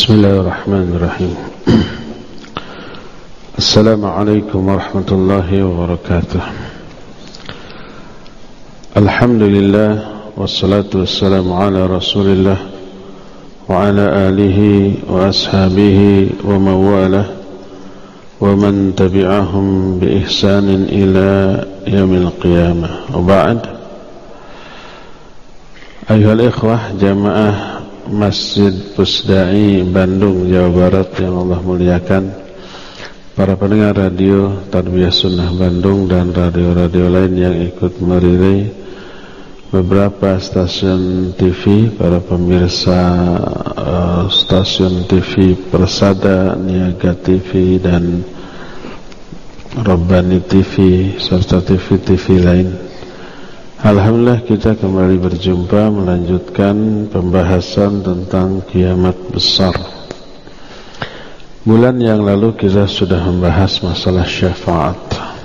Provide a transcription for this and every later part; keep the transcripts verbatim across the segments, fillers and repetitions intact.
Bismillahirrahmanirrahim. Assalamualaikum warahmatullahi wabarakatuh. Alhamdulillah, wassalatu wassalamu ala rasulillah wa ala alihi wa ashabihi wa mawalah wa man tabi'ahum bi ihsanin ila yaumil qiyamah. Wa ba'd. Ayuhal ikhwah jamaah Masjid Pusdai Bandung, Jawa Barat yang Allah muliakan, para pendengar radio Tarbiyah Sunnah Bandung dan radio-radio lain yang ikut merirai, beberapa stasiun T V, para pemirsa uh, stasiun T V Persada, Niaga T V dan Robbani T V serta T V-T V lain. Alhamdulillah kita kembali berjumpa melanjutkan pembahasan tentang kiamat besar. Bulan yang lalu kita sudah membahas masalah syafaat.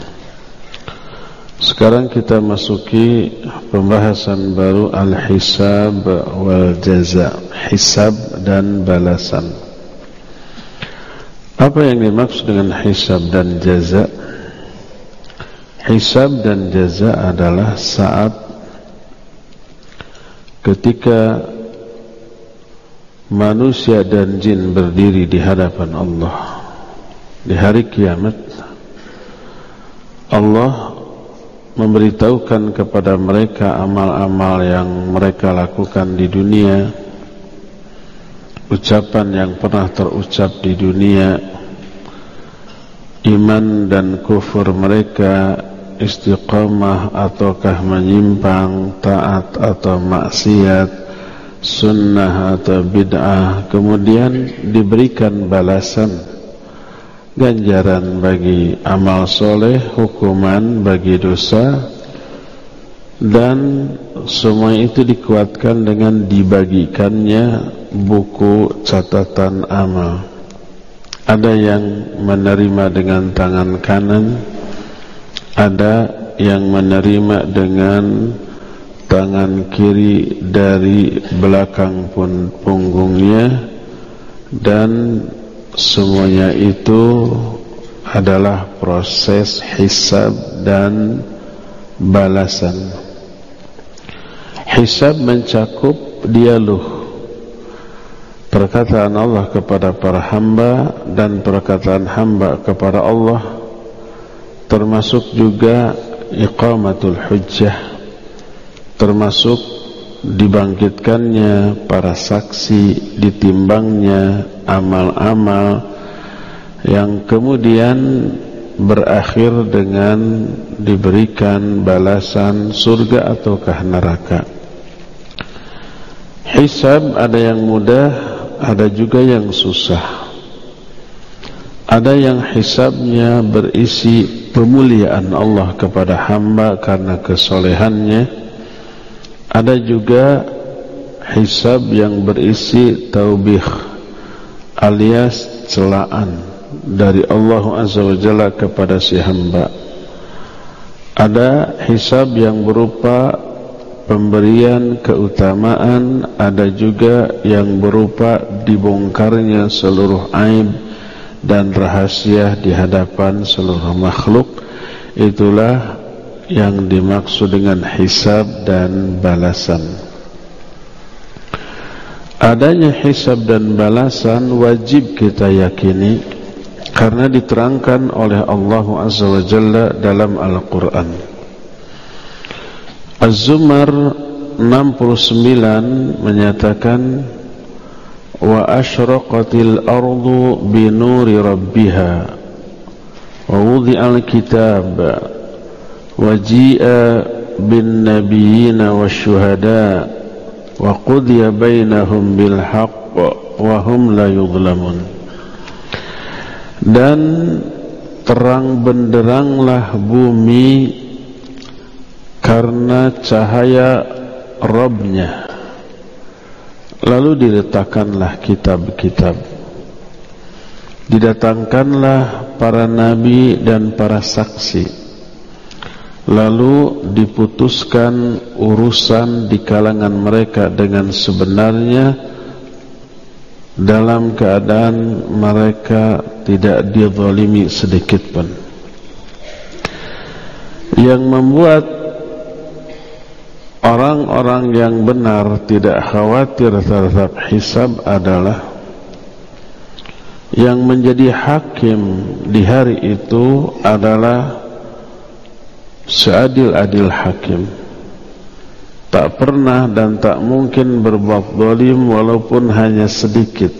Sekarang kita masuki pembahasan baru, al-hisab wal jaza, hisab dan balasan. Apa yang dimaksud dengan hisab dan jaza? Hisab dan jaza adalah saat ketika manusia dan jin berdiri di hadapan Allah di hari kiamat. Allah memberitahukan kepada mereka amal-amal yang mereka lakukan di dunia, ucapan yang pernah terucap di dunia, iman dan kufur mereka, istiqamah ataukah menyimpang, taat atau maksiat, sunnah atau bid'ah. Kemudian diberikan balasan, ganjaran bagi amal soleh, hukuman bagi dosa, dan semua itu dikuatkan dengan dibagikannya buku catatan amal. Ada yang menerima dengan tangan kanan, ada yang menerima dengan tangan kiri dari belakang pun punggungnya, dan semuanya itu adalah proses hisab dan balasan. Hisab mencakup dialog, perkataan Allah kepada para hamba dan perkataan hamba kepada Allah, termasuk juga iqamatul hujjah, termasuk dibangkitkannya para saksi, ditimbangnya amal-amal yang kemudian berakhir dengan diberikan balasan surga ataukah neraka. Hisab ada yang mudah, ada juga yang susah. Ada yang hisabnya berisi pemuliaan Allah kepada hamba karena kesolehannya. Ada juga hisab yang berisi taubih alias celaan dari Allah Azza wa Jalla kepada si hamba. Ada hisab yang berupa pemberian keutamaan, ada juga yang berupa dibongkarnya seluruh aib dan rahasia di hadapan seluruh makhluk. Itulah yang dimaksud dengan hisab dan balasan. Adanya hisab dan balasan wajib kita yakini karena diterangkan oleh Allah Azza wa Jalla dalam Al-Quran. Az-Zumar enam puluh sembilan menyatakan, wa asyraqatil ardu binuri rabbiha wa wudi'al kitab wa ji'a bin nabiyyina wasyuhada wa qudiya bainahum bil haqq wa hum la yudhlamun. Dan terang benderanglah bumi karena cahaya Rabbnya, lalu diletakkanlah kitab-kitab, didatangkanlah para nabi dan para saksi, lalu diputuskan urusan di kalangan mereka dengan sebenarnya, dalam keadaan mereka tidak dizalimi sedikit pun. Yang membuat orang-orang yang benar tidak khawatir terhadap hisab adalah yang menjadi hakim di hari itu adalah seadil-adil hakim, tak pernah dan tak mungkin berbuat zalim walaupun hanya sedikit.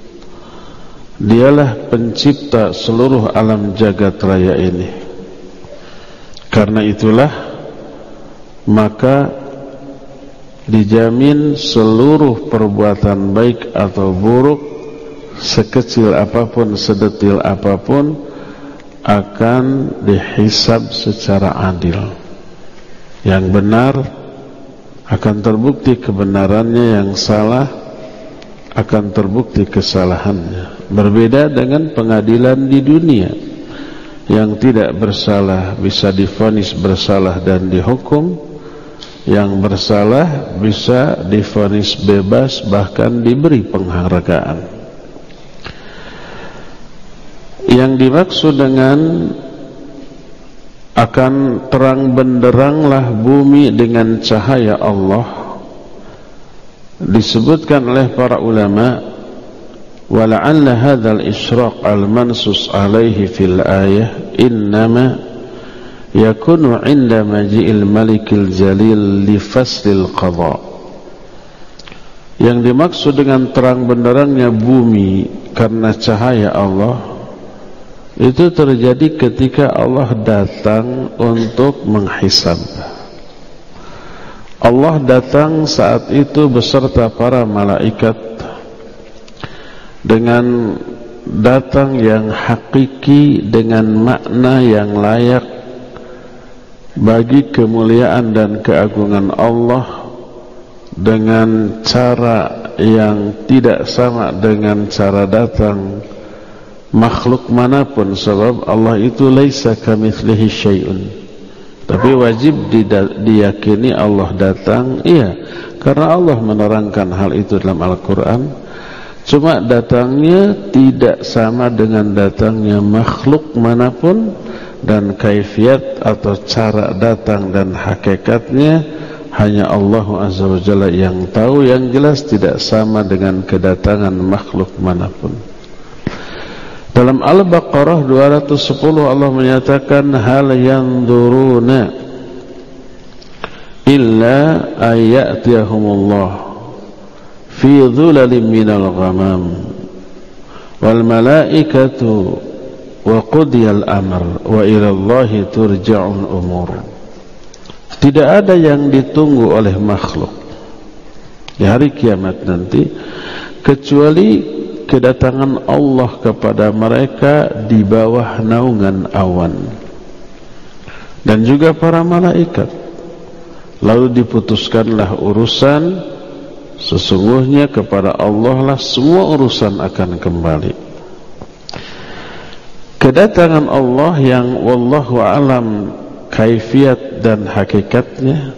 Dialah pencipta seluruh alam jagat raya ini. Karena itulah maka dijamin seluruh perbuatan baik atau buruk, sekecil apapun, sedetil apapun, akan dihisab secara adil. Yang benar akan terbukti kebenarannya, yang salah akan terbukti kesalahannya. Berbeda dengan pengadilan di dunia, yang tidak bersalah bisa divonis bersalah dan dihukum, yang bersalah bisa divonis bebas bahkan diberi penghargaan. Yang dimaksud dengan akan terang benderanglah bumi dengan cahaya Allah disebutkan oleh para ulama, wala'alla hadzal isyraq al-mansus alaihi fil ayah innama yakunu 'inda maji'il malikil jalil li faslil qadha. Yang dimaksud dengan terang benderangnya bumi karena cahaya Allah itu terjadi ketika Allah datang untuk menghisab. Allah datang saat itu beserta para malaikat dengan datang yang hakiki, dengan makna yang layak bagi kemuliaan dan keagungan Allah, dengan cara yang tidak sama dengan cara datang makhluk manapun, sebab Allah itu laisa kamitslihi syai'un. Tapi wajib diyakini Allah datang, iya, karena Allah menerangkan hal itu dalam Al-Quran. Cuma datangnya tidak sama dengan datangnya makhluk manapun, dan kaifiat atau cara datang dan hakikatnya hanya Allah Azza wa Jalla yang tahu. Yang jelas tidak sama dengan kedatangan makhluk manapun. Dalam Al-Baqarah dua ratus sepuluh Allah menyatakan hal yanzuruna illa ayyatiyahumullah fi dhulalin minal ghamam wal malaikatu wa qudiyal amr wa ilallahi turja'un umur. Tidak ada yang ditunggu oleh makhluk di hari kiamat nanti kecuali kedatangan Allah kepada mereka di bawah naungan awan, dan juga para malaikat. Lalu diputuskanlah urusan, sesungguhnya kepada Allah lah semua urusan akan kembali. Kedatangan Allah yang wallahu alam kaifiat dan hakikatnya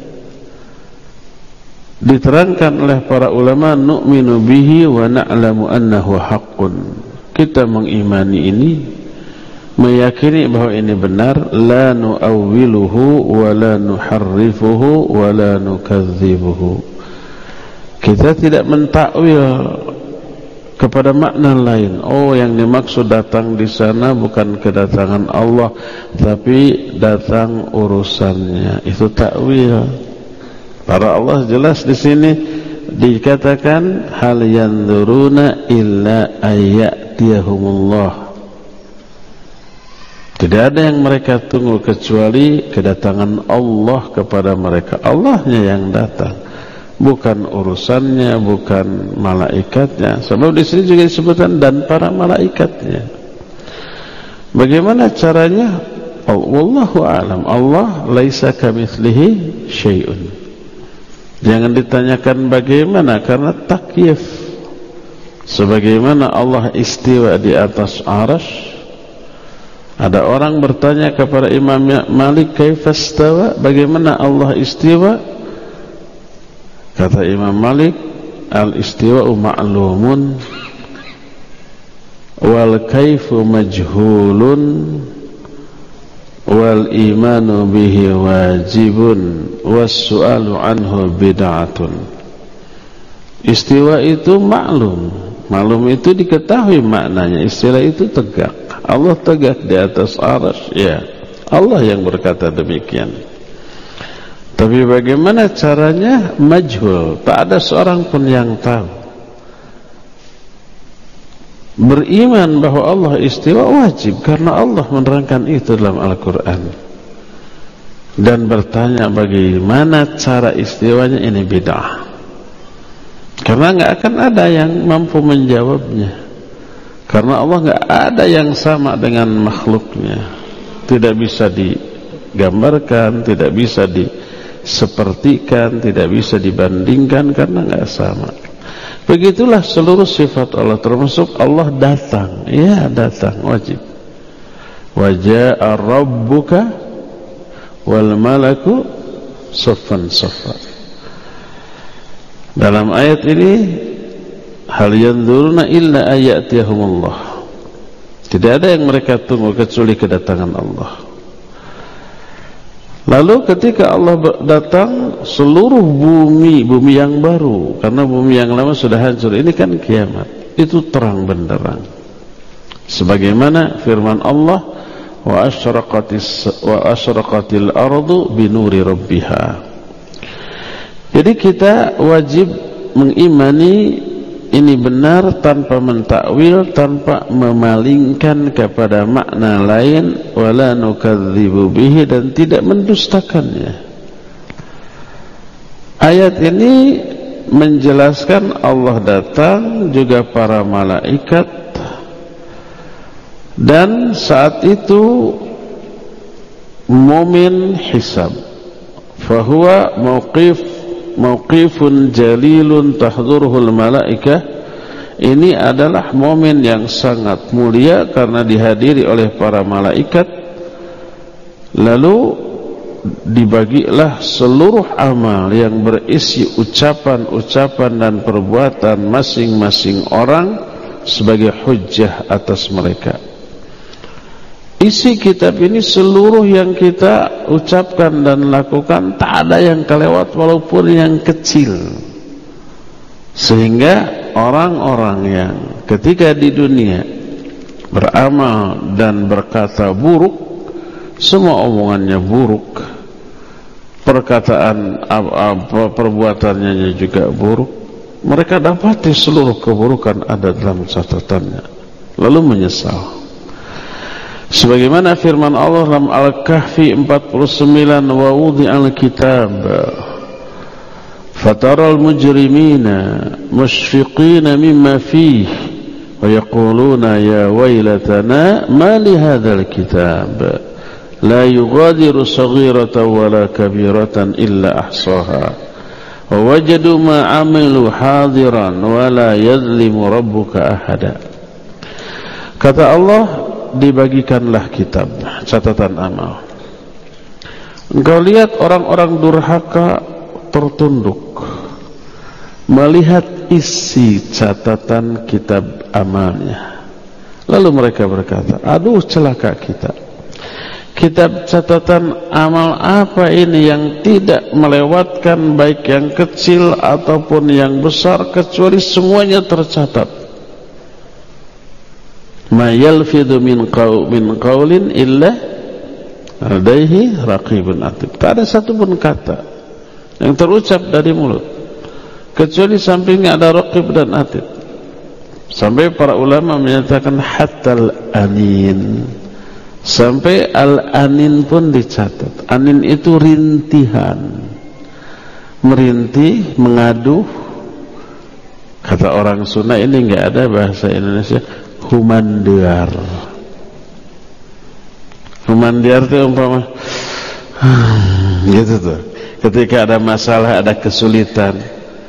diterangkan oleh para ulama, nu'minu bihi wa na'lamu annahu haqqun. Kita mengimani ini, meyakini bahwa ini benar, la nu'awwiluhu wa la nuharrifuhu wa la nukadzibuhu. Kita tidak mentakwil kepada makna lain. Oh, yang dimaksud datang di sana bukan kedatangan Allah, tapi datang urusannya. Itu takwil. Para Allah jelas di sini dikatakan hal yanzuruna illa ayyatiyahumullah. Tidak ada yang mereka tunggu kecuali kedatangan Allah kepada mereka. Allahnya yang datang, bukan urusannya, bukan malaikatnya. Sebab di sini juga disebutkan dan para malaikatnya. Bagaimana caranya? Wallahu a'lam. Allah laisa kamitslihi syai'un. Jangan ditanyakan bagaimana, karena takyif. Sebagaimana Allah istiwa di atas arsy, ada orang bertanya kepada Imam Malik, kaifastawa, bagaimana Allah istiwa? Kata Imam Malik, al-istiwa'u ma'lumun wal kaifu majhulun wal imanu bihi wajibun was su'alu anhu bid'atun. Istiwa itu maklum, maklum itu diketahui maknanya, istilah itu tegak. Allah tegak di atas arsy, ya, Allah yang berkata demikian. Tapi bagaimana caranya? Majhul, tak ada seorang pun yang tahu. Beriman bahwa Allah istiwa wajib karena Allah menerangkan itu dalam Al-Quran. Dan bertanya bagaimana cara istiwanya, ini bid'ah. Karena nggak akan ada yang mampu menjawabnya. Karena Allah nggak ada yang sama dengan makhluknya. Tidak bisa digambarkan, tidak bisa disepertikan, tidak bisa dibandingkan karena nggak sama. Begitulah seluruh sifat Allah, termasuk Allah datang. Ya, datang, wajib. Wa jaa'a rabbuka wal malaku saffan saffan. Dalam ayat ini, hal yanzuruna illa ayatiyahumullah. Tidak ada yang mereka tunggu kecuali kedatangan Allah. Lalu ketika Allah datang, seluruh bumi, bumi yang baru, karena bumi yang lama sudah hancur, ini kan kiamat, itu terang benderang. Sebagaimana firman Allah, wa asyraqatis wa asyraqatil ardu binuri rabbiha. Jadi kita wajib mengimani ini benar tanpa mentakwil, tanpa memalingkan kepada makna lain, wala nukadzibu bihi, dan tidak mendustakannya. Ayat ini menjelaskan Allah datang, juga para malaikat, dan saat itu momen hisab. Fahuwa mauqif mauqifun jalilun tahduruhul malaikah. Ini adalah momen yang sangat mulia karena dihadiri oleh para malaikat. Lalu dibagilah seluruh amal yang berisi ucapan-ucapan dan perbuatan masing-masing orang sebagai hujjah atas mereka. Isi kitab ini seluruh yang kita ucapkan dan lakukan, tak ada yang kelewat walaupun yang kecil. Sehingga orang-orang yang ketika di dunia beramal dan berkata buruk, semua omongannya buruk, perkataan perbuatannya juga buruk, mereka dapati seluruh keburukan ada dalam catatannya, lalu menyesal. Sebagaimana firman Allah dalam Al-Kahfi empat puluh sembilan, wa wudi'al kitab fataral mujrimina mushfiqina mimma fihi wa yaquluna ya waylatana ma li hadzal kitab la yughadiru saghiratan wala kabiratan illa ahsaha wa wajadu ma 'amilu hadiran wala yadhlimu rabbuka ahada. Kata Allah, dibagikanlah kitab, catatan amal. Engkau lihat orang-orang durhaka tertunduk melihat isi catatan kitab amalnya. Lalu mereka berkata, aduh celaka kita, kitab catatan amal apa ini yang tidak melewatkan baik yang kecil ataupun yang besar, kecuali semuanya tercatat. Ma yalfidhu min qaw min qawlin illa ladaihi raqibun atid. Tak ada satu pun kata yang terucap dari mulut kecuali sampingnya ada raqib dan atid. Sampai para ulama menyatakan hatal anin, sampai al-anin pun dicatat. Anin itu rintihan, merintih, mengaduh. Kata orang Sunda, ini enggak ada bahasa Indonesia, humandiar. Humandiar itu umpama gitu tuh, ketika ada masalah, ada kesulitan,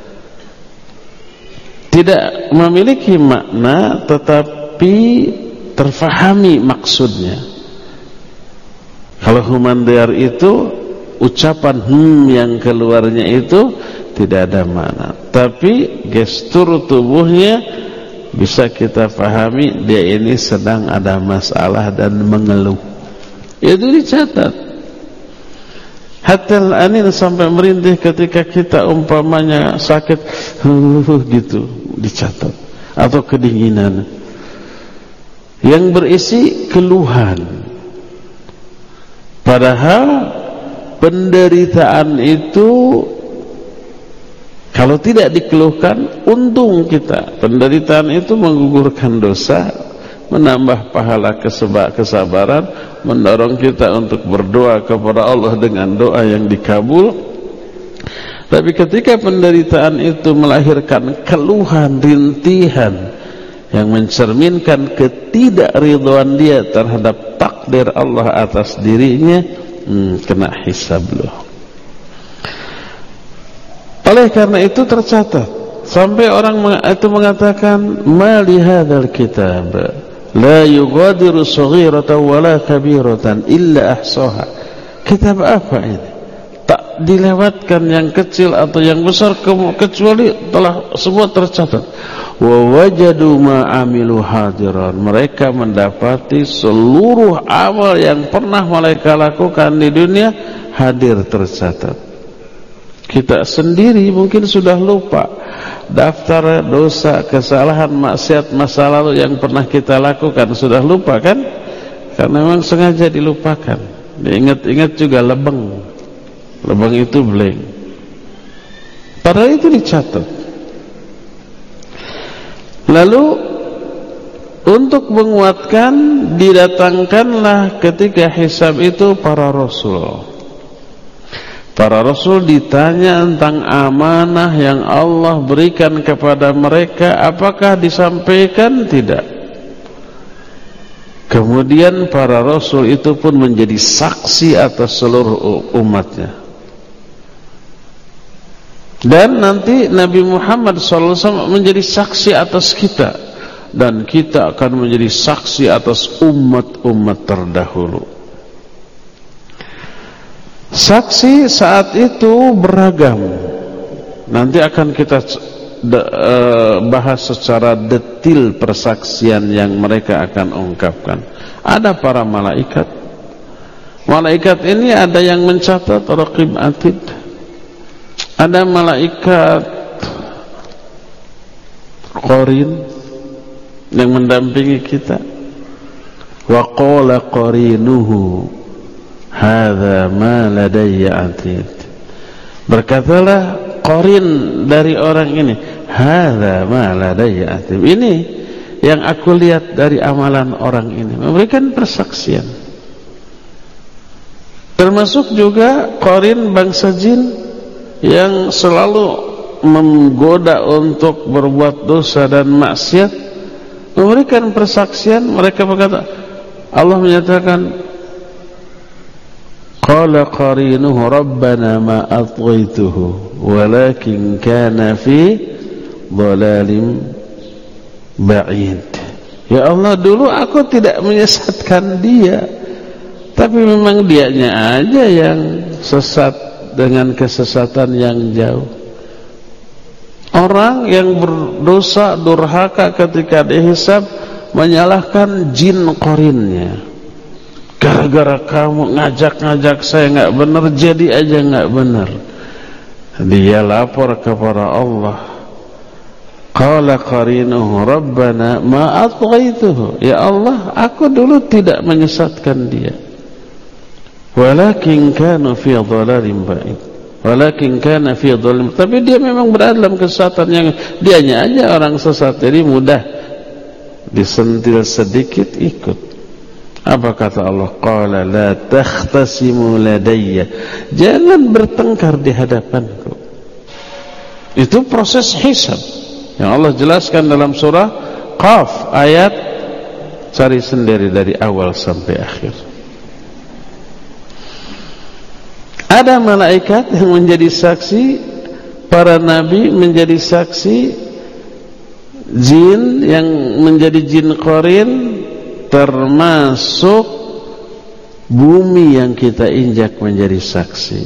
tidak memiliki makna tetapi terfahami maksudnya. Kalau humandiar itu ucapan hmm yang keluarnya itu tidak ada makna, tapi gestur tubuhnya bisa kita pahami dia ini sedang ada masalah dan mengeluh. Itu dicatat. Hatta al-anin sampai merintih ketika kita umpamanya sakit, huh, gitu, dicatat. Atau kedinginan yang berisi keluhan. Padahal penderitaan itu kalau tidak dikeluhkan, untung kita. Penderitaan itu menggugurkan dosa, menambah pahala kesabaran, mendorong kita untuk berdoa kepada Allah dengan doa yang dikabul. Tapi ketika penderitaan itu melahirkan keluhan, rintihan yang mencerminkan ketidakridhaan dia terhadap takdir Allah atas dirinya, hmm, kena hisab loh. Oleh karena itu tercatat sampai orang itu mengatakan ma li hadzal kitab la yughadiru saghiratan wala kabiratan illa ahsaha. Kitab apa ini? Tak dilewatkan yang kecil atau yang besar kecuali telah semua tercatat. Wa wajadu ma amilu hadiran. Mereka mendapati seluruh amal yang pernah mereka lakukan di dunia hadir tercatat. Kita sendiri mungkin sudah lupa daftar dosa, kesalahan, maksiat masa lalu yang pernah kita lakukan, sudah lupa kan? Karena memang sengaja dilupakan. Diingat-ingat juga lebeng. Lebeng itu blank. Padahal itu dicatat. Lalu untuk menguatkan, didatangkanlah ketika hisab itu para rasul. Para rasul ditanya tentang amanah yang Allah berikan kepada mereka, apakah disampaikan? Tidak. Kemudian para rasul itu pun menjadi saksi atas seluruh umatnya. Dan nanti Nabi Muhammad shallallahu alaihi wasallam menjadi saksi atas kita, dan kita akan menjadi saksi atas umat-umat terdahulu. Saksi saat itu beragam. Nanti akan kita bahas secara detil persaksian yang mereka akan ungkapkan. Ada para malaikat. Malaikat ini ada yang mencatat raqib atid. Ada malaikat qarin yang mendampingi kita. Wa qala qarinuhu hadza ma ladayya atid. Berkatalah qarin dari orang ini, hadza ma ladayya atid. Ini yang aku lihat dari amalan orang ini, memberikan persaksian. Termasuk juga qarin bangsa jin yang selalu menggoda untuk berbuat dosa dan maksiat, memberikan persaksian. Mereka berkata, Allah menyatakan, qala qarinuhu rabbana ma atghaytuhu walakin kana fi dhalalim ba'id. Ya Allah, dulu aku tidak menyesatkan dia, tapi memang dianya aja yang sesat dengan kesesatan yang jauh. Orang yang berdosa durhaka ketika dihisab menyalahkan jin qarinnya. Gara-gara kamu ngajak-ngajak saya nggak benar, jadi aja nggak benar. Dia lapor kepada Allah. Qala qarinuhu rabbana ma atghaytuhu. Ya Allah, aku dulu tidak menyesatkan dia. Walakin kana fi dhalalin ba'id. Walakin kana fi dhalalin. Tapi dia memang berada dalam kesesatan yang dianya aja orang sesat, jadi mudah disentil sedikit ikut. Apa kata Allah? Qala la takhtasimu ladayya. Jangan bertengkar di hadapanku. Itu proses hisab yang Allah jelaskan dalam surah Qaf ayat, cari sendiri dari awal sampai akhir. Ada malaikat yang menjadi saksi, para nabi menjadi saksi, jin yang menjadi jin qarin, termasuk bumi yang kita injak menjadi saksi.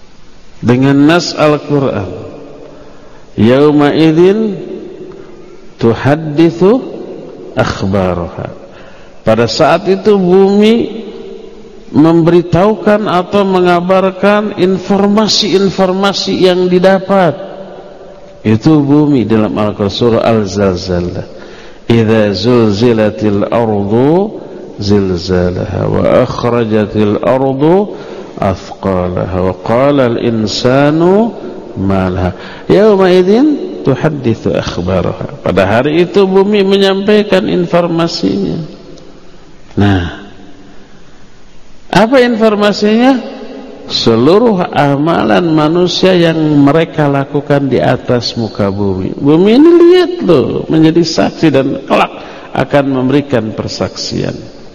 Dengan nas Al-Quran, yauma idzin tuhadditsu akhbaraha. Pada saat itu bumi memberitahukan atau mengabarkan informasi-informasi yang didapat. Itu bumi dalam Al-Qur'an surah Al-Zalzalah. Idza zulzilatil ardu zilzalaha wa akhrajatil ardu athqalaha wa qala al-insanu ma laha yauma idzin tuhadditsu akhbaraha. Pada hari itu bumi menyampaikan informasinya. Nah, apa informasinya? Seluruh amalan manusia yang mereka lakukan di atas muka bumi. Bumi ini lihat loh, menjadi saksi dan kelak akan memberikan persaksian.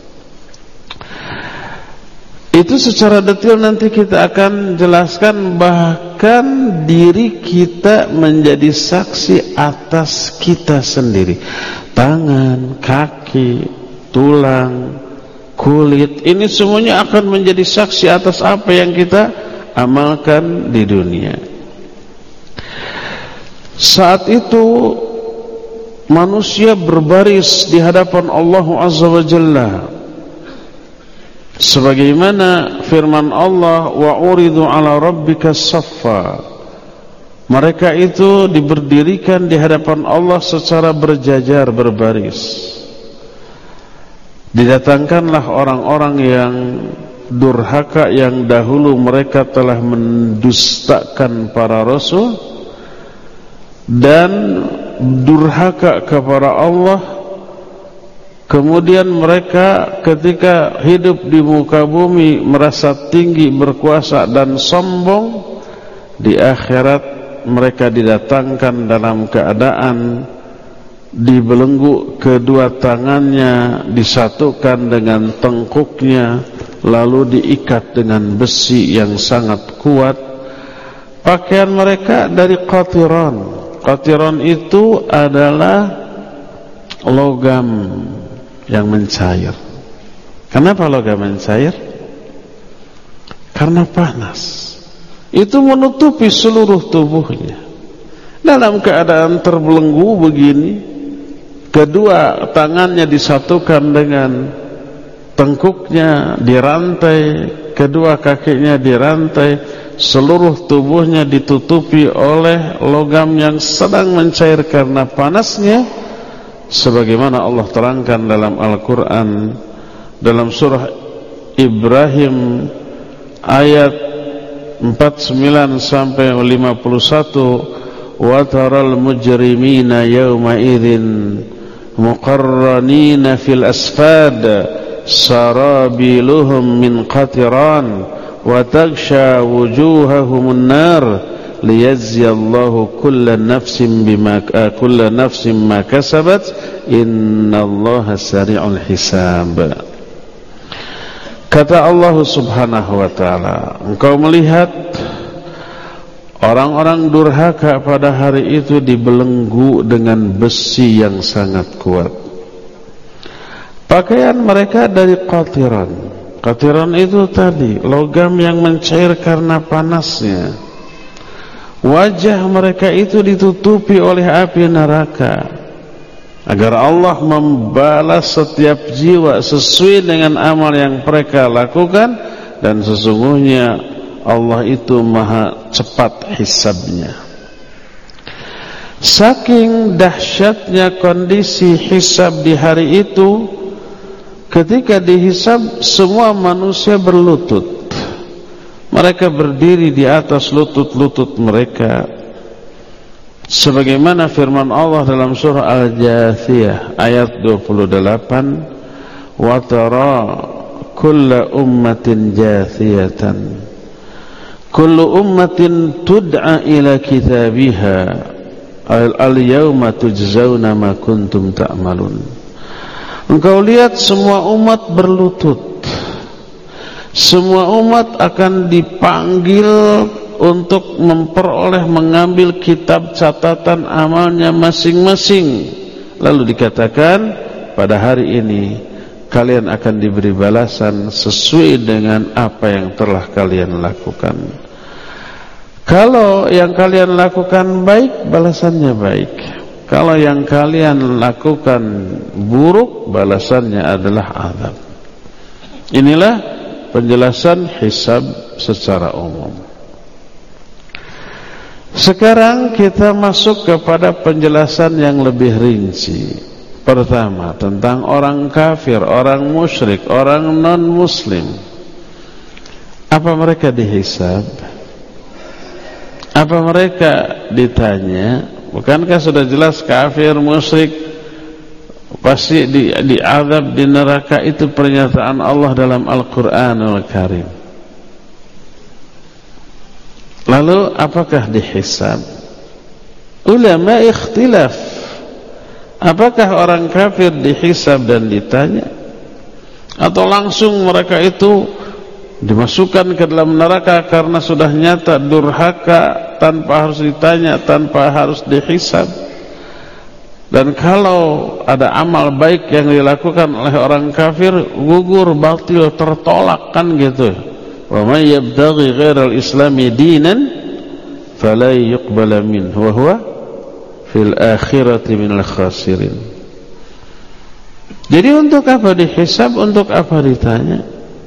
Itu secara detail nanti kita akan jelaskan. Bahkan diri kita menjadi saksi atas kita sendiri. Tangan, kaki, tulang, kulit, ini semuanya akan menjadi saksi atas apa yang kita amalkan di dunia. Saat itu manusia berbaris di hadapan Allah Azza wa Jalla, sebagaimana firman Allah, wa uridu ala rabbika saffa. Mereka itu diberdirikan di hadapan Allah secara berjajar, berbaris. Didatangkanlah orang-orang yang durhaka yang dahulu mereka telah mendustakan para rasul dan durhaka kepada Allah. Kemudian mereka ketika hidup di muka bumi merasa tinggi, berkuasa dan sombong. Di akhirat mereka didatangkan dalam keadaan dibelenggu kedua tangannya, disatukan dengan tengkuknya, lalu diikat dengan besi yang sangat kuat. Pakaian mereka dari qatiran. Qatiran itu adalah logam yang mencair. Kenapa logam mencair? Karena panas. Itu menutupi seluruh tubuhnya. Dalam keadaan terbelenggu begini, kedua tangannya disatukan dengan tengkuknya, dirantai, kedua kakinya dirantai, seluruh tubuhnya ditutupi oleh logam yang sedang mencair karena panasnya, sebagaimana Allah terangkan dalam Al-Quran dalam surah Ibrahim ayat empat puluh sembilan sampai lima puluh satu, wa taral mujrimina yawma idzin muqarranina fil asfad sarabiluhum min qatiran wa taghsha wujuhahumun nar liyajziyallahu kulla nafsin bima kulla nafsin ma kasabat innallaha sari'ul hisab. Kata Allah Subhanahu wa taala, engkau melihat orang-orang durhaka pada hari itu dibelenggu dengan besi yang sangat kuat. Pakaian mereka dari qatiran. Qatiran itu tadi logam yang mencair karena panasnya. Wajah mereka itu ditutupi oleh api neraka, agar Allah membalas setiap jiwa sesuai dengan amal yang mereka lakukan. Dan sesungguhnya Allah itu maha cepat hisabnya. Saking dahsyatnya kondisi hisab di hari itu, ketika dihisab semua manusia berlutut. Mereka berdiri di atas lutut-lutut mereka, sebagaimana firman Allah dalam surah Al-Jathiyah ayat dua puluh delapan, wa tara kulla ummatin jathiyatan kullu ummatin tud'a ila kitabiha al-yawma tujzauna ma kuntum ta'malun. Engkau lihat semua umat berlutut. Semua umat akan dipanggil untuk memperoleh, mengambil kitab catatan amalnya masing-masing. Lalu dikatakan, pada hari ini kalian akan diberi balasan sesuai dengan apa yang telah kalian lakukan. Kalau yang kalian lakukan baik, balasannya baik. Kalau yang kalian lakukan buruk, balasannya adalah azab. Inilah penjelasan hisab secara umum. Sekarang kita masuk kepada penjelasan yang lebih rinci. Pertama, tentang orang kafir, orang musyrik, orang non-muslim. Apa mereka dihisab? Apa mereka ditanya? Bukankah sudah jelas kafir, musyrik pasti di, diazab di neraka? Itu pernyataan Allah dalam Al-Quranul Karim. Lalu apakah dihisab? Ulama ikhtilaf. Apakah orang kafir dihisab dan ditanya, atau langsung mereka itu dimasukkan ke dalam neraka karena sudah nyata durhaka tanpa harus ditanya, tanpa harus dihisab? Dan kalau ada amal baik yang dilakukan oleh orang kafir, gugur, batil, tertolak, kan gitu. Wa may yabtaghi ghairal islami dinan fala yuqbala minhu wa huwa fil akhirati minal khasirin. Jadi untuk apa dihisab, untuk apa ditanya?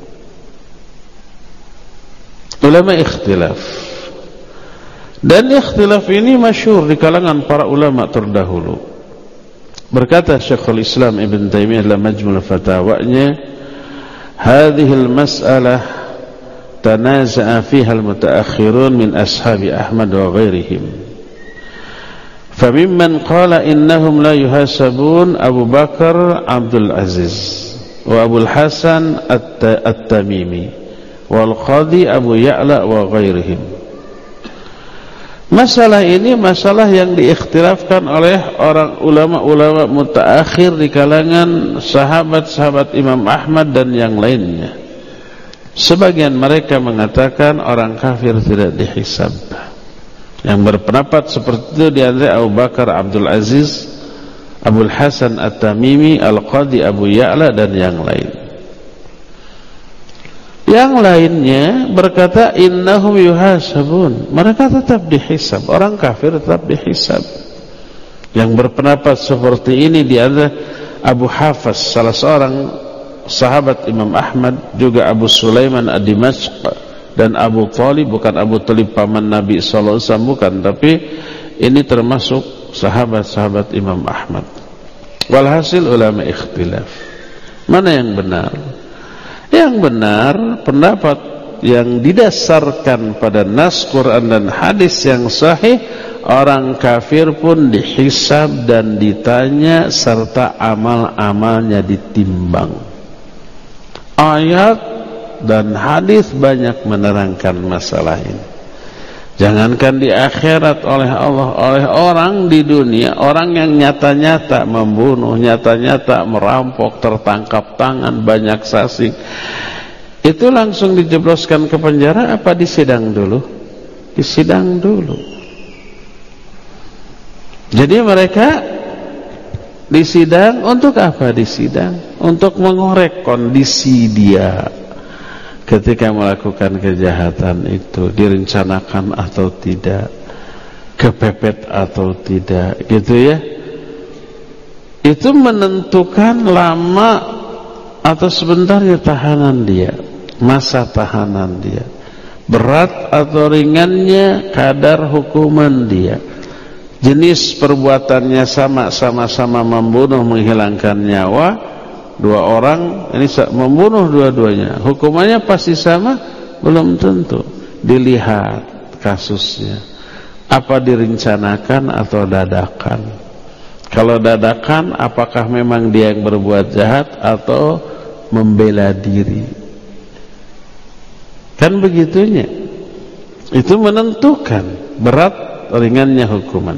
Ulama ikhtilaf. Dan ikhtilaf ini masyhur di kalangan para ulama terdahulu. Berkata Syekhul Islam Ibn Taimiyah dalam Majmu' al-Fatawanya, "Hadhihi al-mas'alah tanaza'a fiha al-mutaakhirun min ashabi Ahmad wa ghairihim. Famimman qala innahum la yuhasabun Abu Bakar Abdul Aziz wa Abu Hasan At-Tamimi wal Qadi Abu Ya'la wa ghairihim." Masalah ini masalah yang diikhtilafkan oleh orang ulama-ulama mutaakhir di kalangan sahabat-sahabat Imam Ahmad dan yang lainnya. Sebagian mereka mengatakan orang kafir tidak dihisab. Yang berpendapat seperti itu di antara Abu Bakar Abdul Aziz, Abu Hasan At-Tamimi, Al-Qadi Abu Ya'la dan yang lain. Yang lainnya berkata innahum yuhasabun, mereka tetap dihisab, orang kafir tetap dihisab. Yang berpendapat seperti ini di antara Abu Hafs, salah seorang sahabat Imam Ahmad, juga Abu Sulaiman Ad-Dimashq dan Abu Talib, bukan Abu Talib paman Nabi sallallahu alaihi wasallam, bukan, tapi ini termasuk sahabat-sahabat Imam Ahmad. Walhasil ulama ikhtilaf. Mana yang benar? Yang benar, pendapat yang didasarkan pada nas Quran dan hadis yang sahih, orang kafir pun dihisab dan ditanya serta amal-amalnya ditimbang. Ayat dan hadis banyak menerangkan masalah ini. Jangankan di akhirat oleh Allah, oleh orang di dunia, orang yang nyata-nyata membunuh, nyata-nyata merampok, tertangkap tangan, banyak saksi, itu langsung dijebloskan ke penjara apa disidang dulu? Disidang dulu. Jadi mereka disidang untuk apa? Disidang untuk mengorek kondisi dia ketika melakukan kejahatan itu, direncanakan atau tidak, kepepet atau tidak, gitu ya. Itu menentukan lama atau sebentarnya tahanan dia, masa tahanan dia, berat atau ringannya kadar hukuman dia. Jenis perbuatannya sama, sama-sama membunuh, menghilangkan nyawa. Dua orang ini membunuh dua-duanya, hukumannya pasti sama? Belum tentu. Dilihat kasusnya, apa direncanakan atau dadakan. Kalau dadakan, apakah memang dia yang berbuat jahat atau membela diri? Kan begitunya. Itu menentukan berat ringannya hukuman.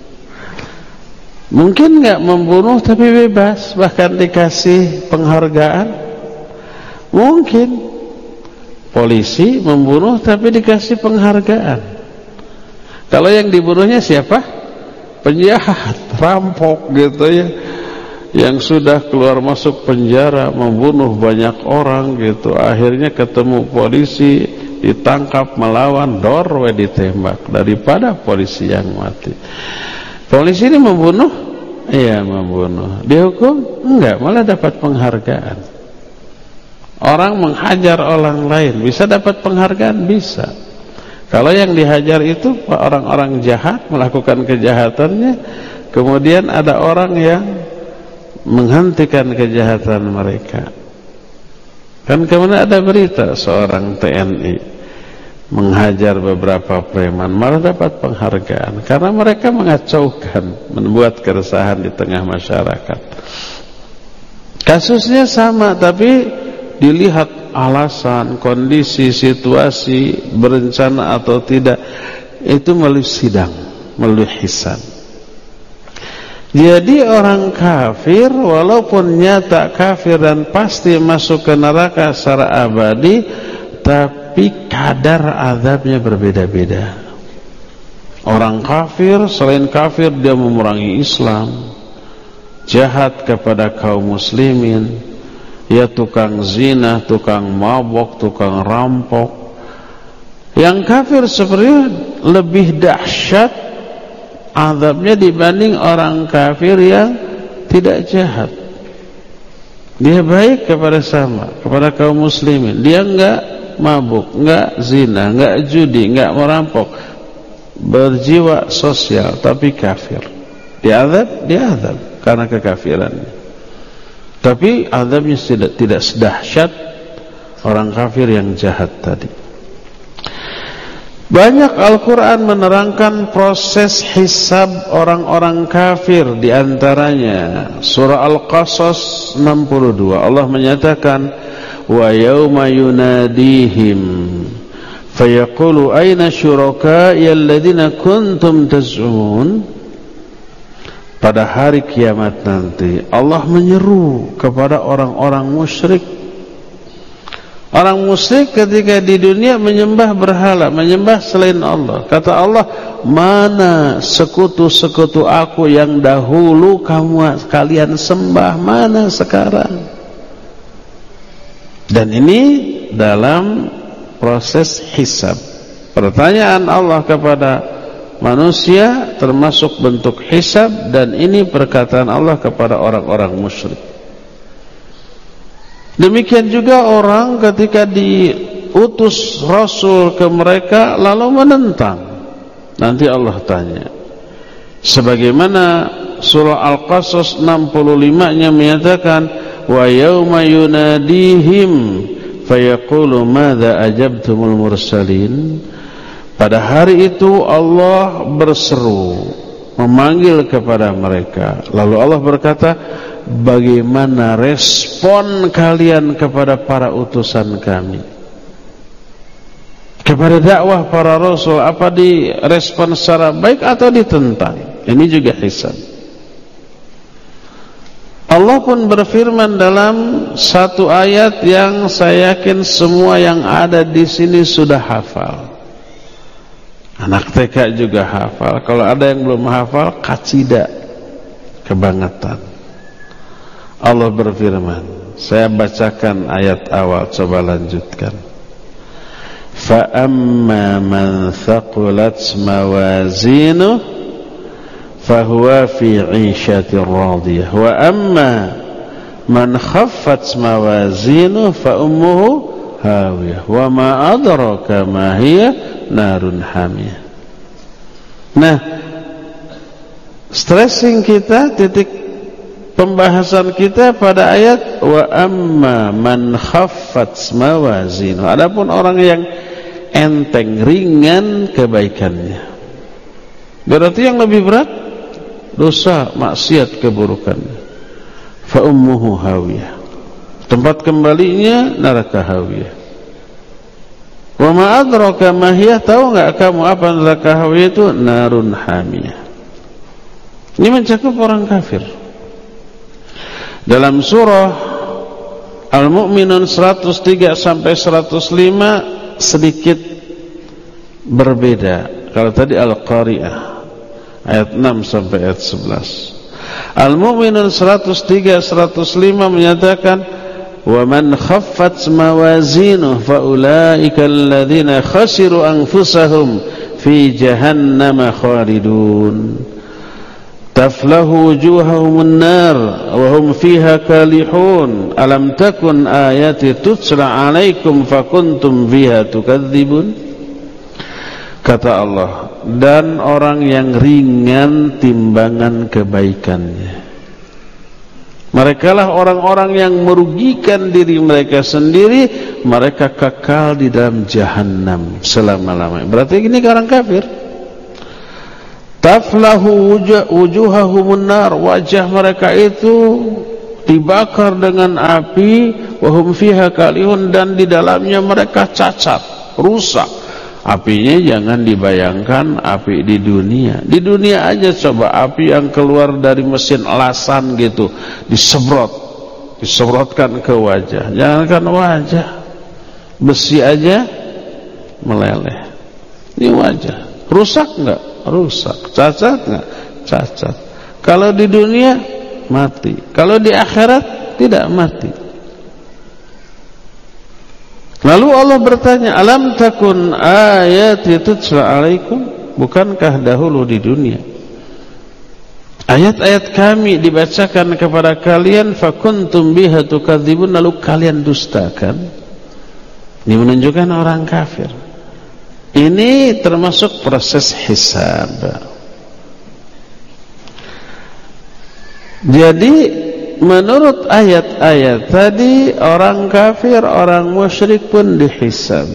Mungkin enggak membunuh tapi bebas, bahkan dikasih penghargaan. Mungkin polisi membunuh tapi dikasih penghargaan. Kalau yang dibunuhnya siapa? Penjahat, rampok gitu ya, yang sudah keluar masuk penjara, membunuh banyak orang gitu. Akhirnya ketemu polisi, ditangkap, melawan, dorwe ditembak daripada polisi yang mati. Polisi ini membunuh? Iya, membunuh. Dihukum? Enggak, malah dapat penghargaan. Orang menghajar orang lain bisa dapat penghargaan? Bisa. Kalau yang dihajar itu orang-orang jahat melakukan kejahatannya, kemudian ada orang yang menghentikan kejahatan mereka. Kan kemarin ada berita seorang T N I menghajar beberapa preman, malah dapat penghargaan karena mereka mengacaukan, membuat keresahan di tengah masyarakat. Kasusnya sama, tapi dilihat alasan, kondisi, situasi, berencana atau tidak, itu melalui sidang, melalui hisab. Jadi orang kafir walaupun nyata kafir dan pasti masuk ke neraka secara abadi, tapi kadar azabnya berbeda-beda. Orang kafir selain kafir dia memerangi Islam, jahat kepada kaum muslimin, ya tukang zina, tukang mabok, tukang rampok. Yang kafir sebenarnya lebih dahsyat azabnya dibanding orang kafir yang tidak jahat. Dia baik kepada sama, kepada kaum muslimin. Dia enggak mabuk, enggak zina, enggak judi, enggak merampok, berjiwa sosial, tapi kafir. Diazab, diazab karena kekafirannya. Tapi azabnya tidak tidak sedahsyat orang kafir yang jahat tadi. Banyak Al-Quran menerangkan proses hisab orang-orang kafir. Di antaranya surah Al-Qasas enam puluh dua, Allah menyatakan wa yauma yunadihim fayaqulu aina syuraka'i alladhina kuntum taz'umun. Pada hari kiamat nanti Allah menyeru kepada orang-orang musyrik. Orang musyrik ketika di dunia menyembah berhala, menyembah selain Allah. Kata Allah, mana sekutu-sekutu aku yang dahulu kamu kalian sembah, mana sekarang? Dan ini dalam proses hisab. Pertanyaan Allah kepada manusia termasuk bentuk hisab, dan ini perkataan Allah kepada orang-orang musyrik. Demikian juga orang ketika diutus Rasul ke mereka lalu menentang, nanti Allah tanya. Sebagaimana surah Al-Qasas enam puluh lima nya menyatakan wa yauma yunadihim fayaqulu madza ajabtumul mursalin. Pada hari itu Allah berseru, memanggil kepada mereka. Lalu Allah berkata, bagaimana respon kalian kepada para utusan kami, kepada dakwah para rasul? Apa direspon secara baik atau ditentang? Ini juga hisab. Allah pun berfirman dalam satu ayat yang saya yakin semua yang ada di sini sudah hafal. Anak T K juga hafal. Kalau ada yang belum hafal, kacida, kebangetan. Allah berfirman, saya bacakan ayat awal, coba lanjutkan. Fa amma man thaqulat mawazinuhu fahuwa fi 'ishatin radiyah wa amma man khaffat mawazinuhu fa ummuhu hawiyah wa ma adraka ma hiya narun hamiyah. Nah, stressing kita, titik pembahasan kita pada ayat wa amma man khaffat mawazinu. Adapun orang yang enteng, ringan kebaikannya, berarti yang lebih berat dosa, maksiat, keburukannya. Fa ummuhu hawiyah, tempat kembalinya neraka hawiyah. Wa ma adraka ma hiya, tahu enggak kamu apa neraka hawiyah itu? Narun hamiyah. Ini mencakup orang kafir. Dalam surah Al-Mu'minun seratus tiga sampai seratus lima sedikit berbeda. Kalau tadi Al-Qari'ah ayat enam sampai ayat sebelas. Al-Mu'minun seratus tiga seratus lima menyatakan wa man khaffat mawazinuhu fa ulaika alladziina khasiru anfusahum fi jahannam khalidun. taflahu wujuhahumun nar wa hum fiha kalihun alam takun ayati tutsla alaikum fakuntum biha tukadzibun. Kata Allah, dan orang yang ringan timbangan kebaikannya, merekalah orang-orang yang merugikan diri mereka sendiri, mereka kekal di dalam jahanam selama-lamanya. Berarti ini orang kafir. Taflahu wujuhahumun nar, wajah mereka itu dibakar dengan api, wa hum fiha kalihun, dan di dalamnya mereka cacat, rusak. Apinya jangan dibayangkan api di dunia. Di dunia aja coba api yang keluar dari mesin elasan gitu, disemprot, disemprotkan ke wajah. Jangankan wajah, besi aja meleleh. Ini wajah, rusak enggak? Rusak. Cacat enggak? Cacat. Kalau di dunia mati, kalau di akhirat tidak mati. Lalu Allah bertanya, alam takun ayati tutla alaikum, bukankah dahulu di dunia ayat-ayat kami dibacakan kepada kalian, fakuntum biha tukadzibun, lalu kalian dustakan. Ini menunjukkan orang kafir. Ini termasuk proses hisab. Jadi menurut ayat-ayat tadi, orang kafir, orang musyrik pun dihisab.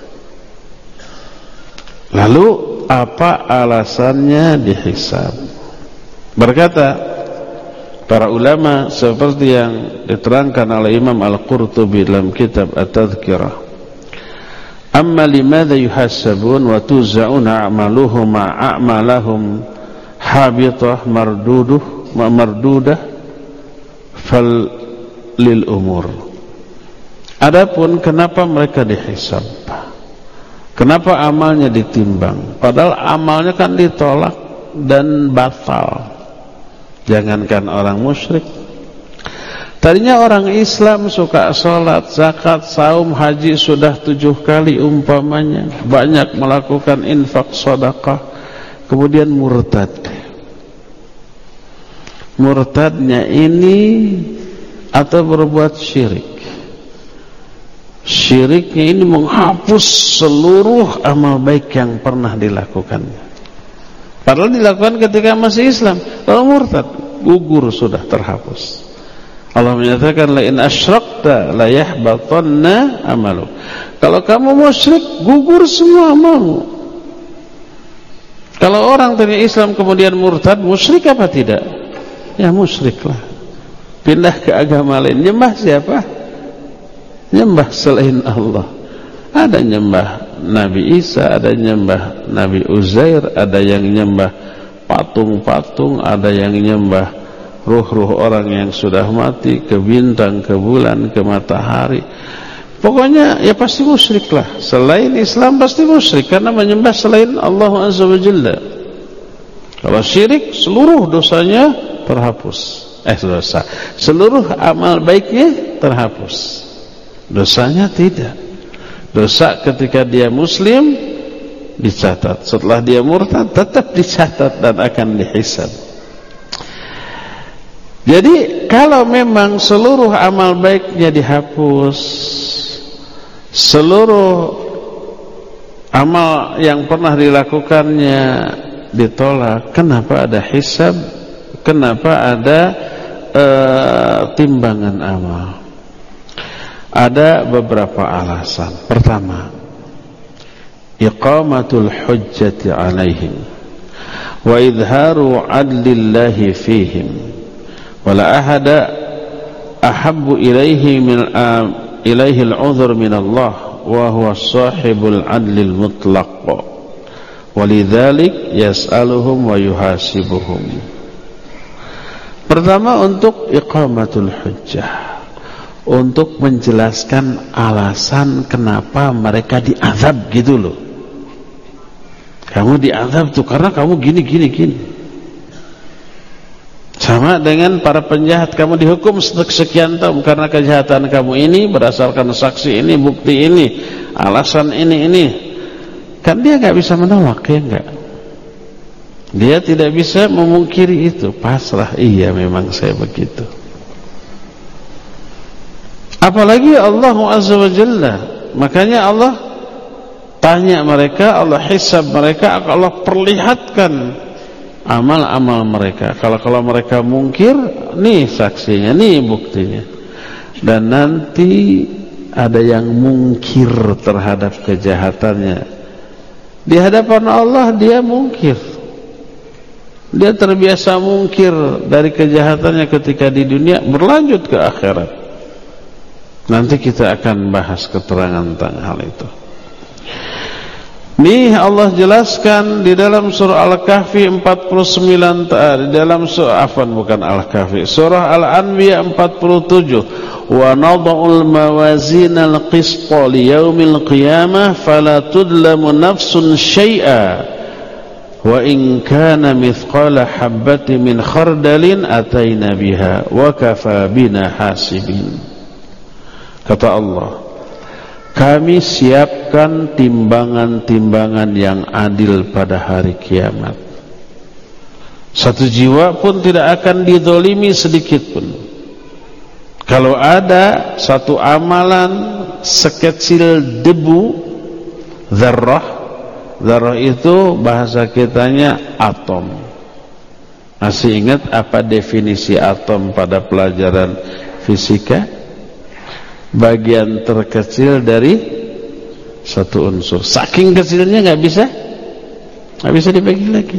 Lalu apa alasannya dihisab? Berkata para ulama seperti yang diterangkan oleh Imam Al-Qurtubi dalam kitab At-Tadhkirah, amma limadha yuhasabun wa tuza'una a'maluhum ma'amalahum habitah marduduh mardudah fal lil umur. Adapun kenapa mereka dihisab, kenapa amalnya ditimbang, padahal amalnya kan ditolak dan batal. Jangankan orang musyrik, tadinya orang Islam suka sholat, zakat, saum, haji sudah tujuh kali umpamanya, banyak melakukan infak, sedekah, kemudian murtad. Murtadnya ini atau berbuat syirik, syiriknya ini menghapus seluruh amal baik yang pernah dilakukannya, padahal dilakukan ketika masih Islam. Kalau murtad, gugur, sudah terhapus. Allah menyatakan, la in asyrakta la yahbatanna amalu. Kalau kamu musyrik, gugur semua amalmu. Kalau orang tadi Islam kemudian murtad, musyrik apa tidak? Ya musyriklah, pindah ke agama lain. Nyembah siapa? Nyembah selain Allah. Ada nyembah Nabi Isa, ada nyembah Nabi Uzair, ada yang nyembah patung-patung, ada yang nyembah ruh-ruh orang yang sudah mati, ke bintang, ke bulan, ke matahari. Pokoknya ya pasti musyrik lah. Selain Islam pasti musyrik, karena menyembah selain Allah Azza wa Jalla. Kalau syirik, seluruh dosanya terhapus. Eh dosa, seluruh amal baiknya terhapus, dosanya tidak. Dosa ketika dia muslim dicatat, setelah dia murtad tetap dicatat dan akan dihisab. Jadi kalau memang seluruh amal baiknya dihapus, seluruh amal yang pernah dilakukannya ditolak, kenapa ada hisab? Kenapa ada uh, timbangan amal? Ada beberapa alasan. Pertama, iqamatul hujjati alaihim wa idharu adlillahi fihim, wala ahada ahabbu ilaihi min uh, ilaihi al-'udhr min Allah wa huwa sahibul adlil mutlaq, walidzalik yas'aluhum wa yuhasibuhum. Pertama, untuk iqamatul hujjah, untuk menjelaskan alasan kenapa mereka diazab gitu loh. Kamu diazab tuh karena kamu gini gini gini. Sama dengan para penjahat, kamu dihukum sekian tahun karena kejahatan kamu ini, berdasarkan saksi ini, bukti ini, alasan ini ini. Kan dia nggak bisa menolak, ya enggak? Dia tidak bisa memungkiri itu, pasrah, iya memang saya begitu. Apalagi Allah Azza wa Jalla. Makanya Allah tanya mereka, Allah hisab mereka, Allah perlihatkan amal-amal mereka. Kalau kalau mereka mungkir, nih saksinya, nih buktinya. Dan nanti ada yang mungkir terhadap kejahatannya. Di hadapan Allah dia mungkir. Dia terbiasa mungkir dari kejahatannya ketika di dunia, berlanjut ke akhirat. Nanti kita akan bahas keterangan tentang hal itu. Nih Allah jelaskan di dalam surah Al-Kahfi empat puluh sembilan, di dalam surah afwan bukan Al-Kahfi, surah Al-Anbiya empat puluh tujuh, wa nada'ul mawazinal qista liyaumil qiyamah fala tudlamu nafsun syai'a wa in kana mithqala habbatin min khardalin ataina biha wa kafa bina hasibin. Kata Allah, kami siapkan timbangan-timbangan yang adil pada hari kiamat. Satu jiwa pun tidak akan dizalimi sedikit pun. Kalau ada satu amalan sekecil debu zarrah, zarrah itu bahasa kitanya atom. Masih ingat apa definisi atom pada pelajaran fisika? Bagian terkecil dari satu unsur. Saking kecilnya nggak bisa, nggak bisa dibagi lagi.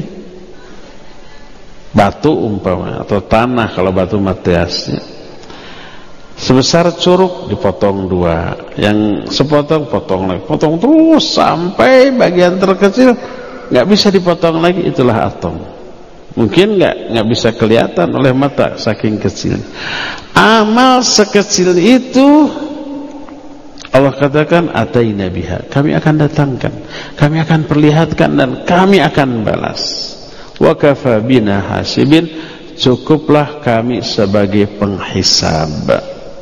Batu umpamanya atau tanah, kalau batu matiasnya sebesar curug dipotong dua, yang sepotong potong lagi, potong terus sampai bagian terkecil nggak bisa dipotong lagi. Itulah atom. Mungkin nggak nggak bisa kelihatan oleh mata saking kecil. Amal sekecil itu Allah katakan ataina biha, kami akan datangkan, kami akan perlihatkan dan kami akan balas. Wa kafa bina hasibin, cukuplah kami sebagai penghisab.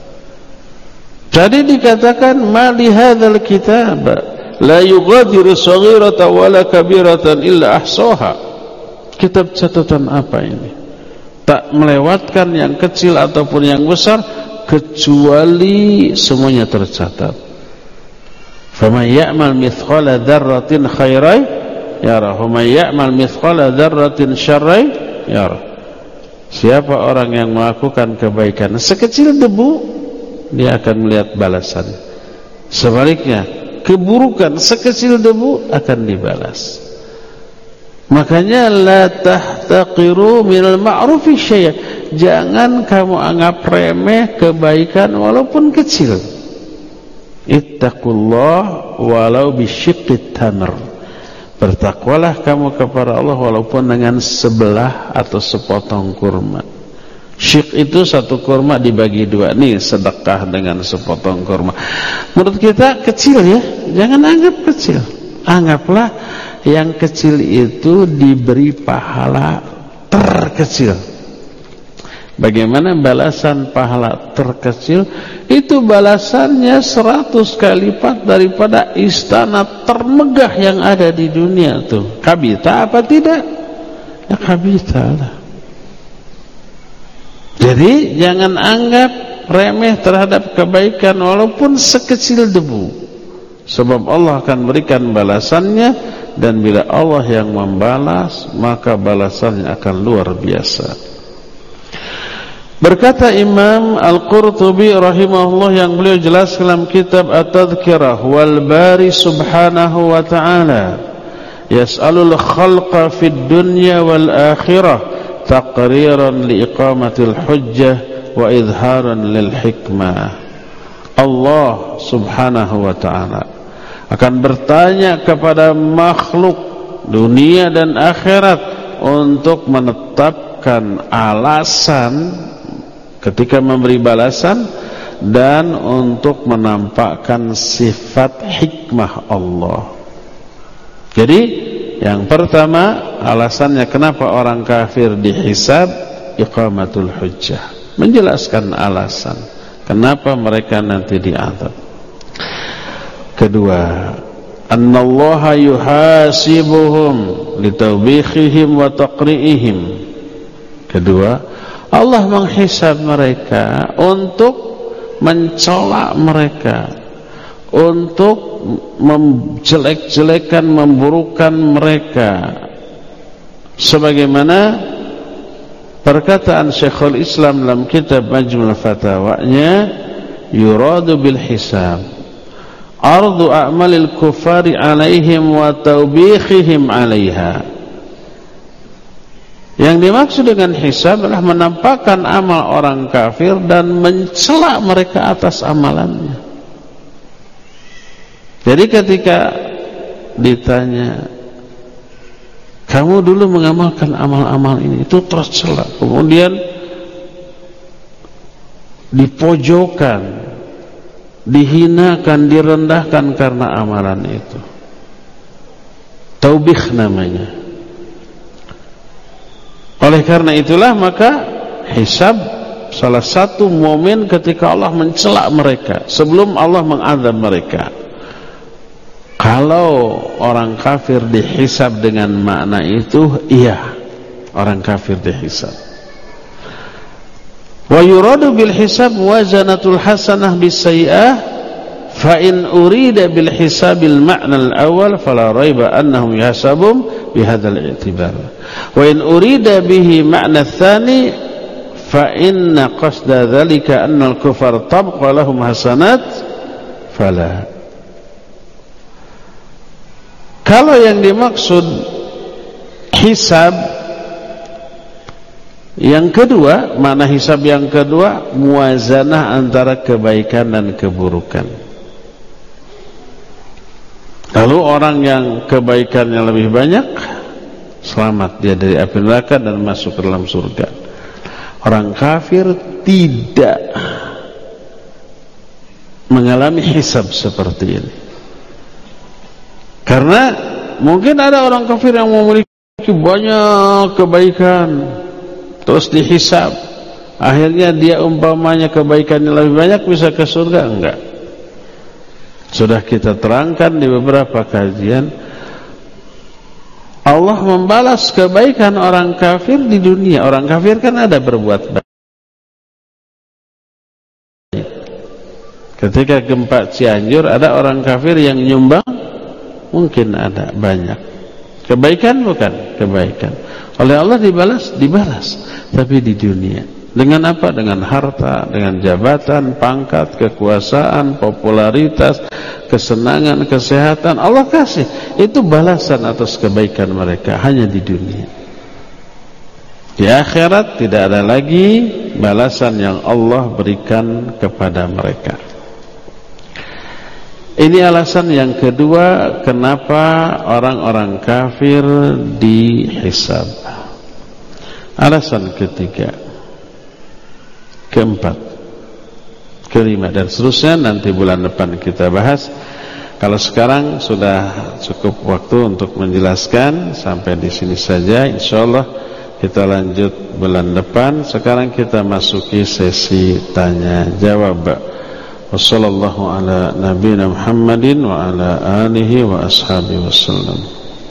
Jadi dikatakan ma li hadzal kitab la yughadiru shaghiratan wala kabiratan illa ahsaha. Kitab catatan apa ini? Tak melewatkan yang kecil ataupun yang besar kecuali semuanya tercatat. Faman ya'mal mithqala dzarratin khairan yarah, wa man ya'mal mithqala dzarratin syarran yarah. Siapa orang yang melakukan kebaikan sekecil debu, dia akan melihat balasan. Sebaliknya, keburukan sekecil debu akan dibalas. Makanya la tahtaqiru minal ma'rufi syai'an. Jangan kamu anggap remeh kebaikan walaupun kecil. Ittaqullah walau bisyiqqit tamr. Bertakwalah kamu kepada Allah walaupun dengan sebelah atau sepotong kurma. Syik itu satu kurma dibagi dua. Nih sedekah dengan sepotong kurma. Menurut kita kecil ya. Jangan anggap kecil. Anggaplah yang kecil itu diberi pahala terkecil. Bagaimana balasan pahala terkecil? Itu balasannya seratus kali lipat daripada istana termegah yang ada di dunia tuh. Kabita apa tidak? Ya kabita lah. Jadi jangan anggap remeh terhadap kebaikan walaupun sekecil debu. Sebab Allah akan berikan balasannya, dan bila Allah yang membalas maka balasannya akan luar biasa. Berkata Imam Al-Qurtubi rahimahullah yang beliau jelas dalam kitab At-Tadhkirah, wal bari subhanahu wa ta'ala yas'alul khalqa fid dunya wal akhirah taqriran li iqamatil hujjah wa idharan lil hikmah. Allah subhanahu wa ta'ala akan bertanya kepada makhluk dunia dan akhirat untuk menetapkan alasan ketika memberi balasan dan untuk menampakkan sifat hikmah Allah. Jadi yang pertama alasannya kenapa orang kafir dihisab, iqamatul hujjah, menjelaskan alasan kenapa mereka nanti diazab. Kedua, annallaha yuhasibuhum litawbikhihim wa taqri'ihim. Kedua, Allah menghisab mereka untuk mencela mereka, untuk menjelek-jelekan, memburukan mereka, sebagaimana perkataan Syekhul Islam dalam kitab Majmu' Fatawanya, yuradu bil hisab ardu a'malil kufari alaihim wa tawbikhihim alaiha. Yang dimaksud dengan hisab adalah menampakkan amal orang kafir dan mencela mereka atas amalannya. Jadi ketika ditanya, kamu dulu mengamalkan amal-amal ini, itu tercela, kemudian dipojokkan, dihinakan, direndahkan karena amalan itu. Taubikh namanya. Oleh karena itulah maka hisab salah satu momen ketika Allah mencela mereka sebelum Allah mengazab mereka. Kalau orang kafir dihisab dengan makna itu, iya, orang kafir dihisab. Wa yuradu bil hisab wazanatul hasanah bis sayyi'ah fa in urida bil hisabil ma'na al awal fala raiba annahum yahsabum bihadzal i'tibar. Wa in urida bihi ma'na tsani fa inna qasda dzalika anna al kufar tabqa lahum hasanat fala. Kalau yang dimaksud hisab yang kedua, makna hisab yang kedua muwazanah antara kebaikan dan keburukan. Lalu orang yang kebaikannya lebih banyak, selamat dia dari api neraka dan masuk ke dalam surga. Orang kafir tidak mengalami hisab seperti ini. Karena mungkin ada orang kafir yang memiliki banyak kebaikan, terus dihisab, akhirnya dia umpamanya kebaikannya lebih banyak, bisa ke surga? Enggak. Sudah kita terangkan di beberapa kajian, Allah membalas kebaikan orang kafir di dunia. Orang kafir kan ada berbuat baik. Ketika gempa Cianjur, ada orang kafir yang nyumbang, mungkin ada banyak kebaikan, bukan kebaikan. Oleh Allah dibalas, dibalas. Tapi di dunia dengan apa? Dengan harta, dengan jabatan, pangkat, kekuasaan, popularitas, kesenangan, kesehatan. Allah kasih. Itu balasan atas kebaikan mereka hanya di dunia. Di akhirat tidak ada lagi balasan yang Allah berikan kepada mereka. Ini alasan yang kedua kenapa orang-orang kafir dihisab. Alasan ketiga, keempat, kelima dan seterusnya nanti bulan depan kita bahas. Kalau sekarang sudah cukup waktu untuk menjelaskan, sampai di sini saja. Insyaallah kita lanjut bulan depan. Sekarang kita masuki sesi tanya jawab. Wassallallahu ala nabiyina Muhammadin wa ala alihi wa ashabihi wasallam.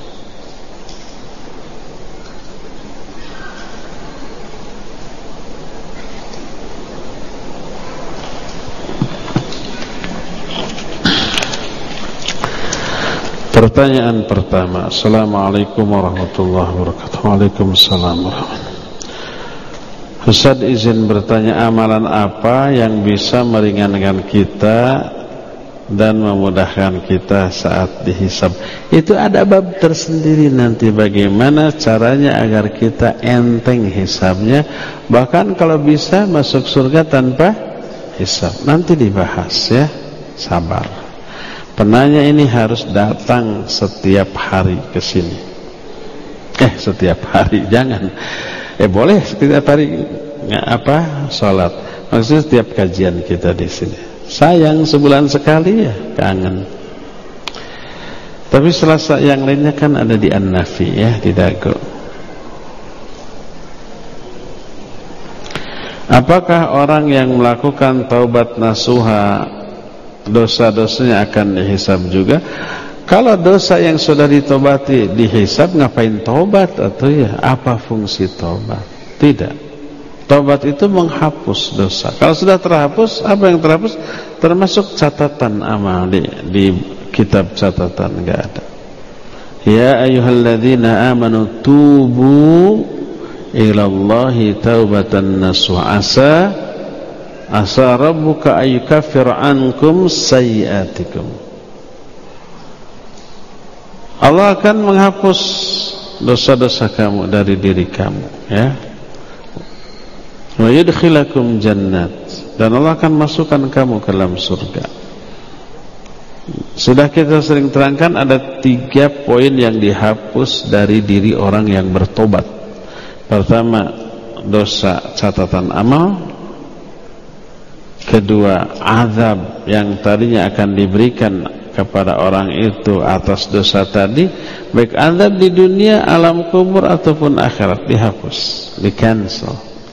Pertanyaan pertama. Assalamualaikum warahmatullahi wabarakatuh. Waalaikumsalam warahmatullahi wabarakatuh. Ustaz, izin bertanya, amalan apa yang bisa meringankan kita dan memudahkan kita saat dihisab? Itu ada bab tersendiri nanti, bagaimana caranya agar kita enteng hisabnya, bahkan kalau bisa masuk surga tanpa hisab. Nanti dibahas ya, sabar. Penanya ini harus datang setiap hari ke sini. Eh, setiap hari jangan. Eh boleh setiap hari nggak apa sholat. Maksudnya setiap kajian kita di sini. Sayang sebulan sekali ya, kangen. Tapi selasa yang lainnya kan ada di An-Nafi ya, di Dago. Apakah orang yang melakukan taubat nasuha dosa-dosanya akan dihisab juga? Kalau dosa yang sudah ditobati dihisab, ngapain tobat atau ya? Apa fungsi tobat? Tidak. Tobat itu menghapus dosa. Kalau sudah terhapus, apa yang terhapus? Termasuk catatan amal di, di kitab catatan, enggak ada. Ya ayyuhalladzina amanu tubu ilallahi taubatan nasuha asa asa rabbuka ayyukaffir ankum sayyiatikum. Allah akan menghapus dosa-dosa kamu dari diri kamu, ya. Wa yudkhilakum jannat, dan Allah akan masukkan kamu ke dalam surga. Sudah kita sering terangkan ada tiga poin yang dihapus dari diri orang yang bertobat. Pertama, dosa catatan amal. Kedua, azab yang tadinya akan diberikan kepada orang itu atas dosa tadi, baik azab di dunia, alam kubur ataupun akhirat, dihapus, di cancel.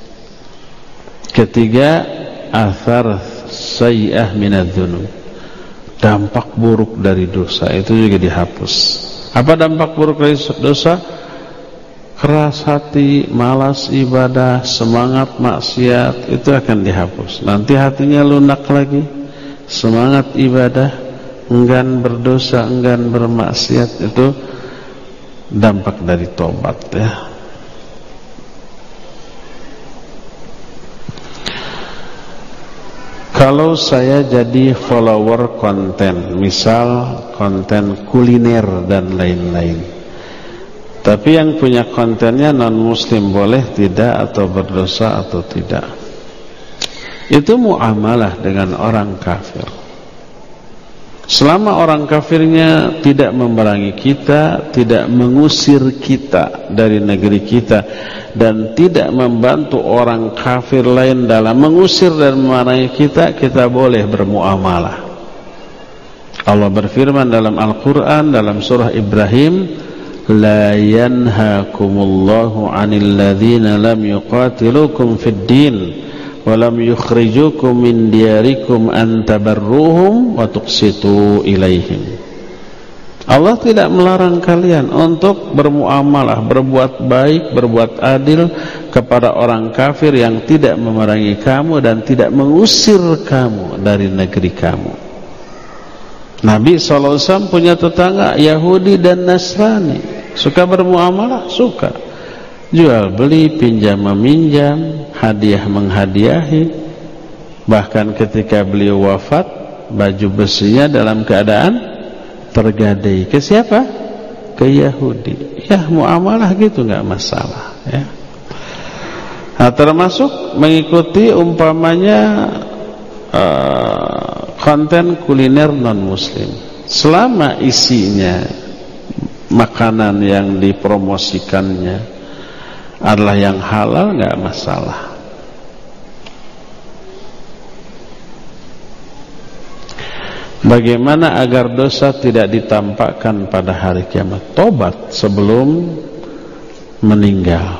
Ketiga, athar sayyi'ah minadz-dzunub, dampak buruk dari dosa itu juga dihapus. Apa dampak buruk dari dosa? Keras hati, malas ibadah, semangat maksiat, itu akan dihapus. Nanti hatinya lunak lagi, semangat ibadah, enggan berdosa, enggan bermaksiat. Itu dampak dari tobat, ya. Kalau saya jadi follower konten, misal konten kuliner dan lain-lain, tapi yang punya kontennya non muslim, boleh tidak atau berdosa atau tidak? Itu muamalah dengan orang kafir. Selama orang kafirnya tidak memerangi kita, tidak mengusir kita dari negeri kita, dan tidak membantu orang kafir lain dalam mengusir dan memerangi kita, kita boleh bermuamalah. Allah berfirman dalam Al-Quran, dalam surah Ibrahim, la yanhakumullahu 'anil ladzina lam yuqatilukum fid din walam yukhrijukum min diyarikum an tabarruhum wa tuqsitu ilaihim. Allah tidak melarang kalian untuk bermuamalah, berbuat baik, berbuat adil kepada orang kafir yang tidak memerangi kamu dan tidak mengusir kamu dari negeri kamu. Nabi shallallahu alaihi wasallam punya tetangga Yahudi dan Nasrani. Suka bermuamalah? Suka. Jual beli, pinjam meminjam, hadiah menghadiahi. Bahkan ketika beliau wafat, baju besinya dalam keadaan tergadai. Ke siapa? Ke Yahudi. Ya, muamalah gitu, nggak masalah, ya. Nah, termasuk mengikuti umpamanya uh, konten kuliner non muslim, selama isinya makanan yang dipromosikannya adalah yang halal, nggak masalah. Bagaimana agar dosa tidak ditampakkan pada hari kiamat? Tobat sebelum meninggal.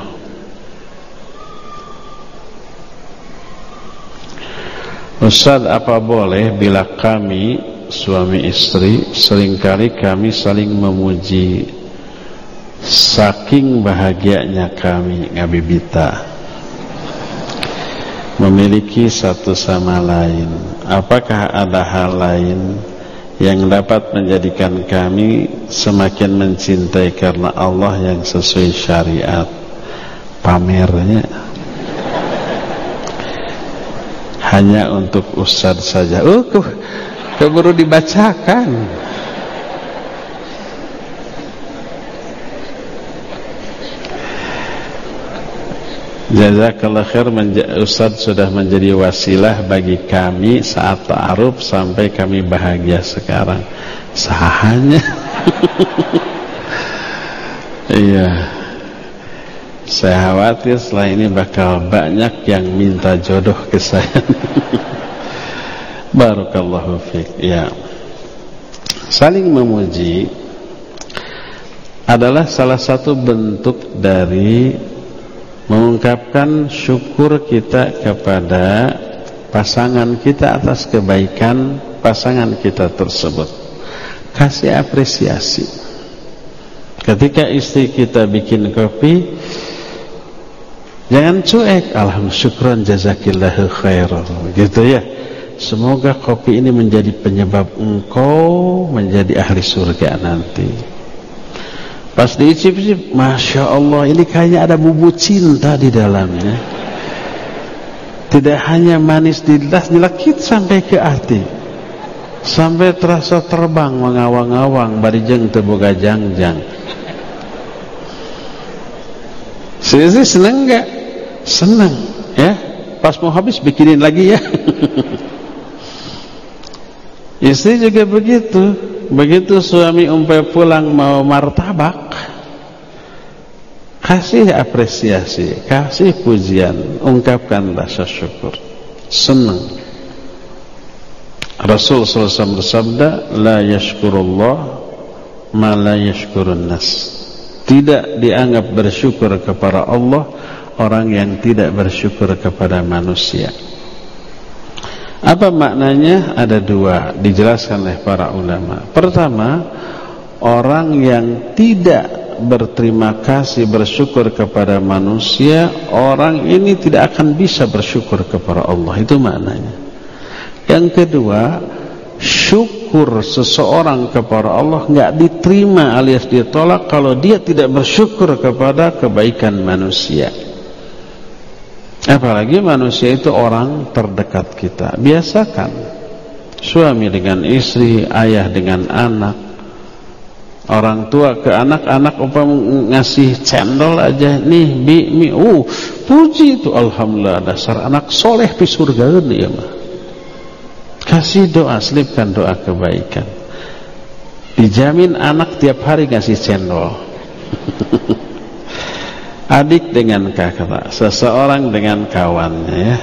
Ustaz, apa boleh bila kami suami istri seringkali kami saling memuji, saking bahagianya kami ngabibita memiliki satu sama lain, apakah ada hal lain yang dapat menjadikan kami semakin mencintai karena Allah yang sesuai syariat? Pamernya hanya untuk ustaz saja. Oh, ke keburu dibacakan. Jazakallah khair, Ustaz sudah menjadi wasilah bagi kami saat ta'aruf sampai kami bahagia sekarang. Sahanya. Iya. Saya khawatir setelah ini bakal banyak yang minta jodoh ke saya. Barakallahu fiik. Ya. Saling memuji adalah salah satu bentuk dari mengungkapkan syukur kita kepada pasangan kita atas kebaikan pasangan kita tersebut. kasih apresiasi. Ketika istri kita bikin kopi, jangan cuek, alhamdulillah, syukran, jazakillahu khairan, gitu ya. Semoga kopi ini menjadi penyebab engkau menjadi ahli surga nanti. Pas diicip-icip, masya Allah, ini kayaknya ada bubuk cinta di dalamnya. Tidak hanya manis di lidah, dilekit sampai ke hati, sampai terasa terbang mengawang-awang, barijeng teboga jangjang. Sisi seneng gak? Seneng ya. Pas mau habis bikinin lagi ya. Istri juga begitu. Begitu suami umpamanya pulang mau martabak, kasih apresiasi, kasih pujian, ungkapkan rasa syukur, senang. Rasul sallallahu alaihi wasallam bersabda, la yashkurullah ma la yashkurun nas. Tidak dianggap bersyukur kepada Allah orang yang tidak bersyukur kepada manusia. Apa maknanya? Ada dua, dijelaskan oleh para ulama. Pertama, orang yang tidak berterima kasih, bersyukur kepada manusia, orang ini tidak akan bisa bersyukur kepada Allah. Itu maknanya. Yang kedua, syukur seseorang kepada Allah enggak diterima alias ditolak kalau dia tidak bersyukur kepada kebaikan manusia. Apalagi manusia itu orang terdekat kita. Biasakan suami dengan istri, ayah dengan anak, orang tua ke anak, anak umpama ngasih cendol aja, nih bi mi, uh puji itu, alhamdulillah, dasar anak soleh di surga ini ya mah. Kasih doa, selipkan doa kebaikan. Dijamin anak tiap hari ngasih cendol. Adik dengan kakak, seseorang dengan kawannya ya.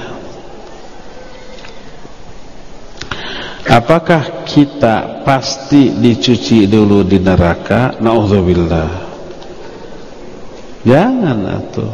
Apakah kita pasti dicuci dulu di neraka? Na'udzubillah. Jangan atuh.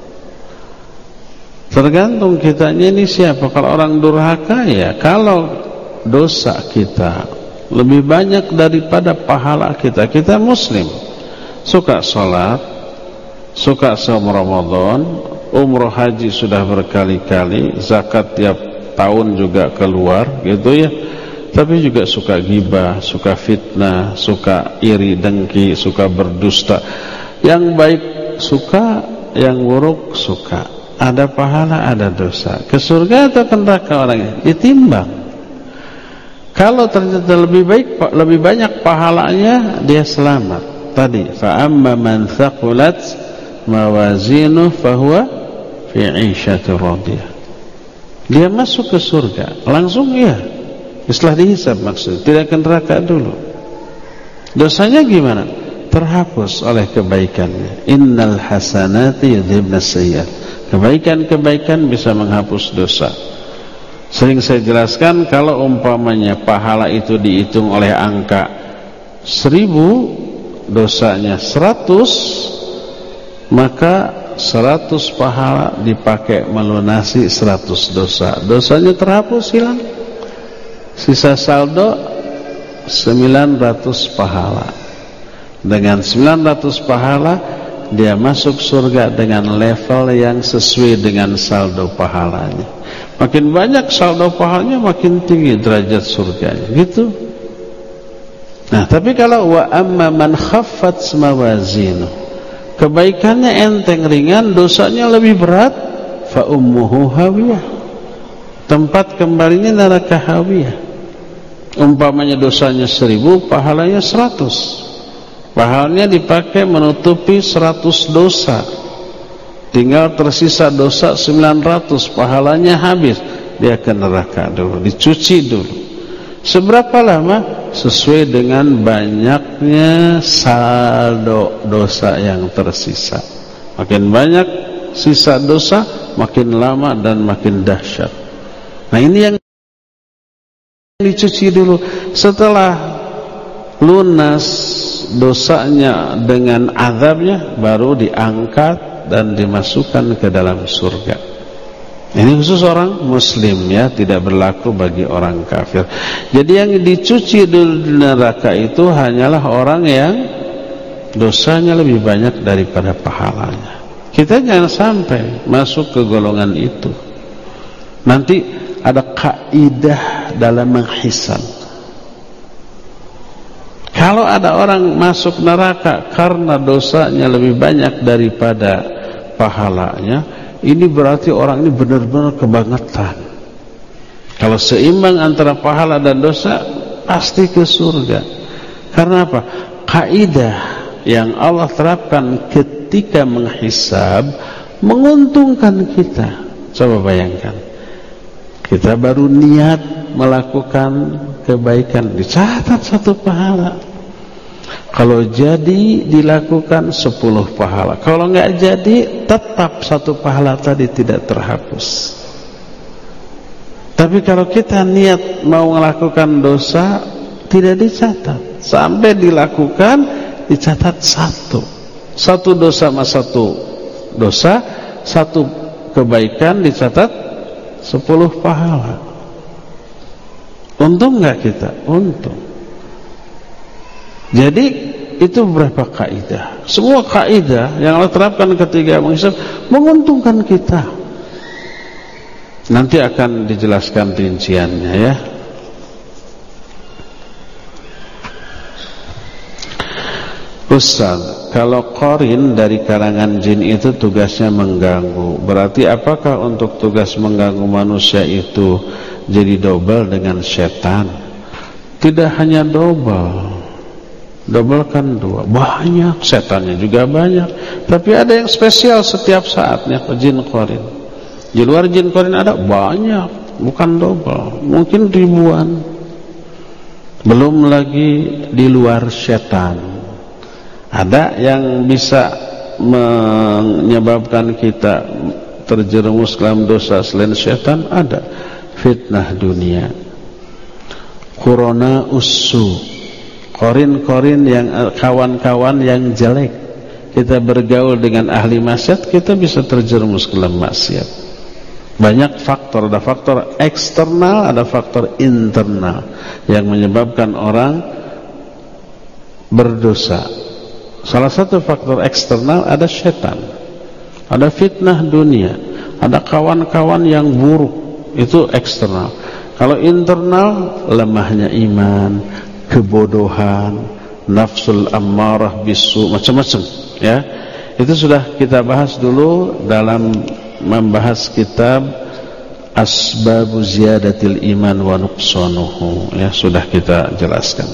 Tergantung kitanya ini siapa. Kalau orang durhaka ya, kalau dosa kita lebih banyak daripada pahala kita. Kita muslim, suka sholat, suka saum Ramadan, umroh haji sudah berkali-kali, zakat tiap tahun juga keluar, gitu ya. Tapi juga suka gibah, suka fitnah, suka iri dengki, suka berdusta. Yang baik suka, yang buruk suka. Ada pahala, ada dosa. Ke surga atau ke neraka orangnya? Ditimbang. Kalau ternyata lebih baik, lebih banyak pahalanya, dia selamat. Tadi, fa amma man thaqulat mawazinuh fahuwa fi 'ishatir radiyah. Dia masuk ke surga, langsung ya. Setelah dihisab maksud, tidak ke neraka dulu. Dosanya gimana? Terhapus oleh kebaikannya. Innal hasanati yudhibnas sayyi'at. Kebaikan-kebaikan bisa menghapus dosa. Sering saya jelaskan, kalau umpamanya pahala itu dihitung oleh angka seribu, dosanya seratus, maka seratus pahala dipakai melunasi seratus dosa. Dosanya terhapus, hilang. Sisa saldo sembilan ratus pahala. Dengan sembilan ratus pahala dia masuk surga dengan level yang sesuai dengan saldo pahalanya. Makin banyak saldo pahalanya, makin tinggi derajat surganya, gitu. Nah, tapi kalau wa amma man khaffat mawazinu, kebaikannya enteng ringan, dosanya lebih berat, fa ummuhu hawiyah, tempat kembalinya neraka hawiyah. Umpamanya dosanya seribu, pahalanya seratus. Pahalanya dipakai menutupi seratus dosa. Tinggal tersisa dosa sembilan ratus, pahalanya habis. Dia ke neraka dulu, dicuci dulu. Seberapa lama? Sesuai dengan banyaknya saldo dosa yang tersisa. Makin banyak sisa dosa, makin lama dan makin dahsyat. Nah, ini yang dicuci dulu. Setelah lunas dosanya dengan azabnya, baru diangkat dan dimasukkan ke dalam surga. Ini khusus orang muslim ya, tidak berlaku bagi orang kafir. Jadi yang dicuci di neraka itu hanyalah orang yang dosanya lebih banyak daripada pahalanya. Kita jangan sampai masuk ke golongan itu. Nanti ada kaidah dalam menghisab. Kalau ada orang masuk neraka karena dosanya lebih banyak daripada pahalanya, ini berarti orang ini benar-benar kebangetan. Kalau seimbang antara pahala dan dosa, pasti ke surga. Karena apa? Kaidah yang Allah terapkan ketika menghisab menguntungkan kita. Coba bayangkan, kita baru niat melakukan kebaikan, dicatat satu pahala. Kalau jadi dilakukan sepuluh pahala. Kalau enggak jadi, tetap satu pahala tadi tidak terhapus. Tapi kalau kita niat mau melakukan dosa, tidak dicatat. Sampai dilakukan, dicatat satu. Satu dosa sama satu dosa, satu kebaikan dicatat sepuluh pahala. Untung enggak kita? Untung. Jadi itu berapa kaidah? Semua kaidah yang Allah terapkan ketika menghisab menguntungkan kita. Nanti akan dijelaskan rinciannya ya. Ustaz, kalau qarin dari kalangan jin itu tugasnya mengganggu, berarti apakah untuk tugas mengganggu manusia itu jadi double dengan setan? Tidak hanya double, double kan dua, banyak, setannya juga banyak. Tapi ada yang spesial setiap saatnya, jin qarin. Di luar jin qarin ada banyak, bukan double, mungkin ribuan. Belum lagi di luar setan, ada yang bisa menyebabkan kita terjerumus dalam dosa selain setan. Ada fitnah dunia, corona usu, korin-korin yang kawan-kawan yang jelek. Kita bergaul dengan ahli maksiat, kita bisa terjerumus ke dalam maksiat. Banyak faktor, ada faktor eksternal, ada faktor internal yang menyebabkan orang berdosa. Salah satu faktor eksternal ada setan, ada fitnah dunia, ada kawan-kawan yang buruk, itu eksternal. Kalau internal, lemahnya iman, kebodohan, nafsul ammarah bisu, macam-macam ya. Itu sudah kita bahas dulu dalam membahas kitab Asbabu Ziyadatil Iman wa Nuqsanuhu ya, sudah kita jelaskan.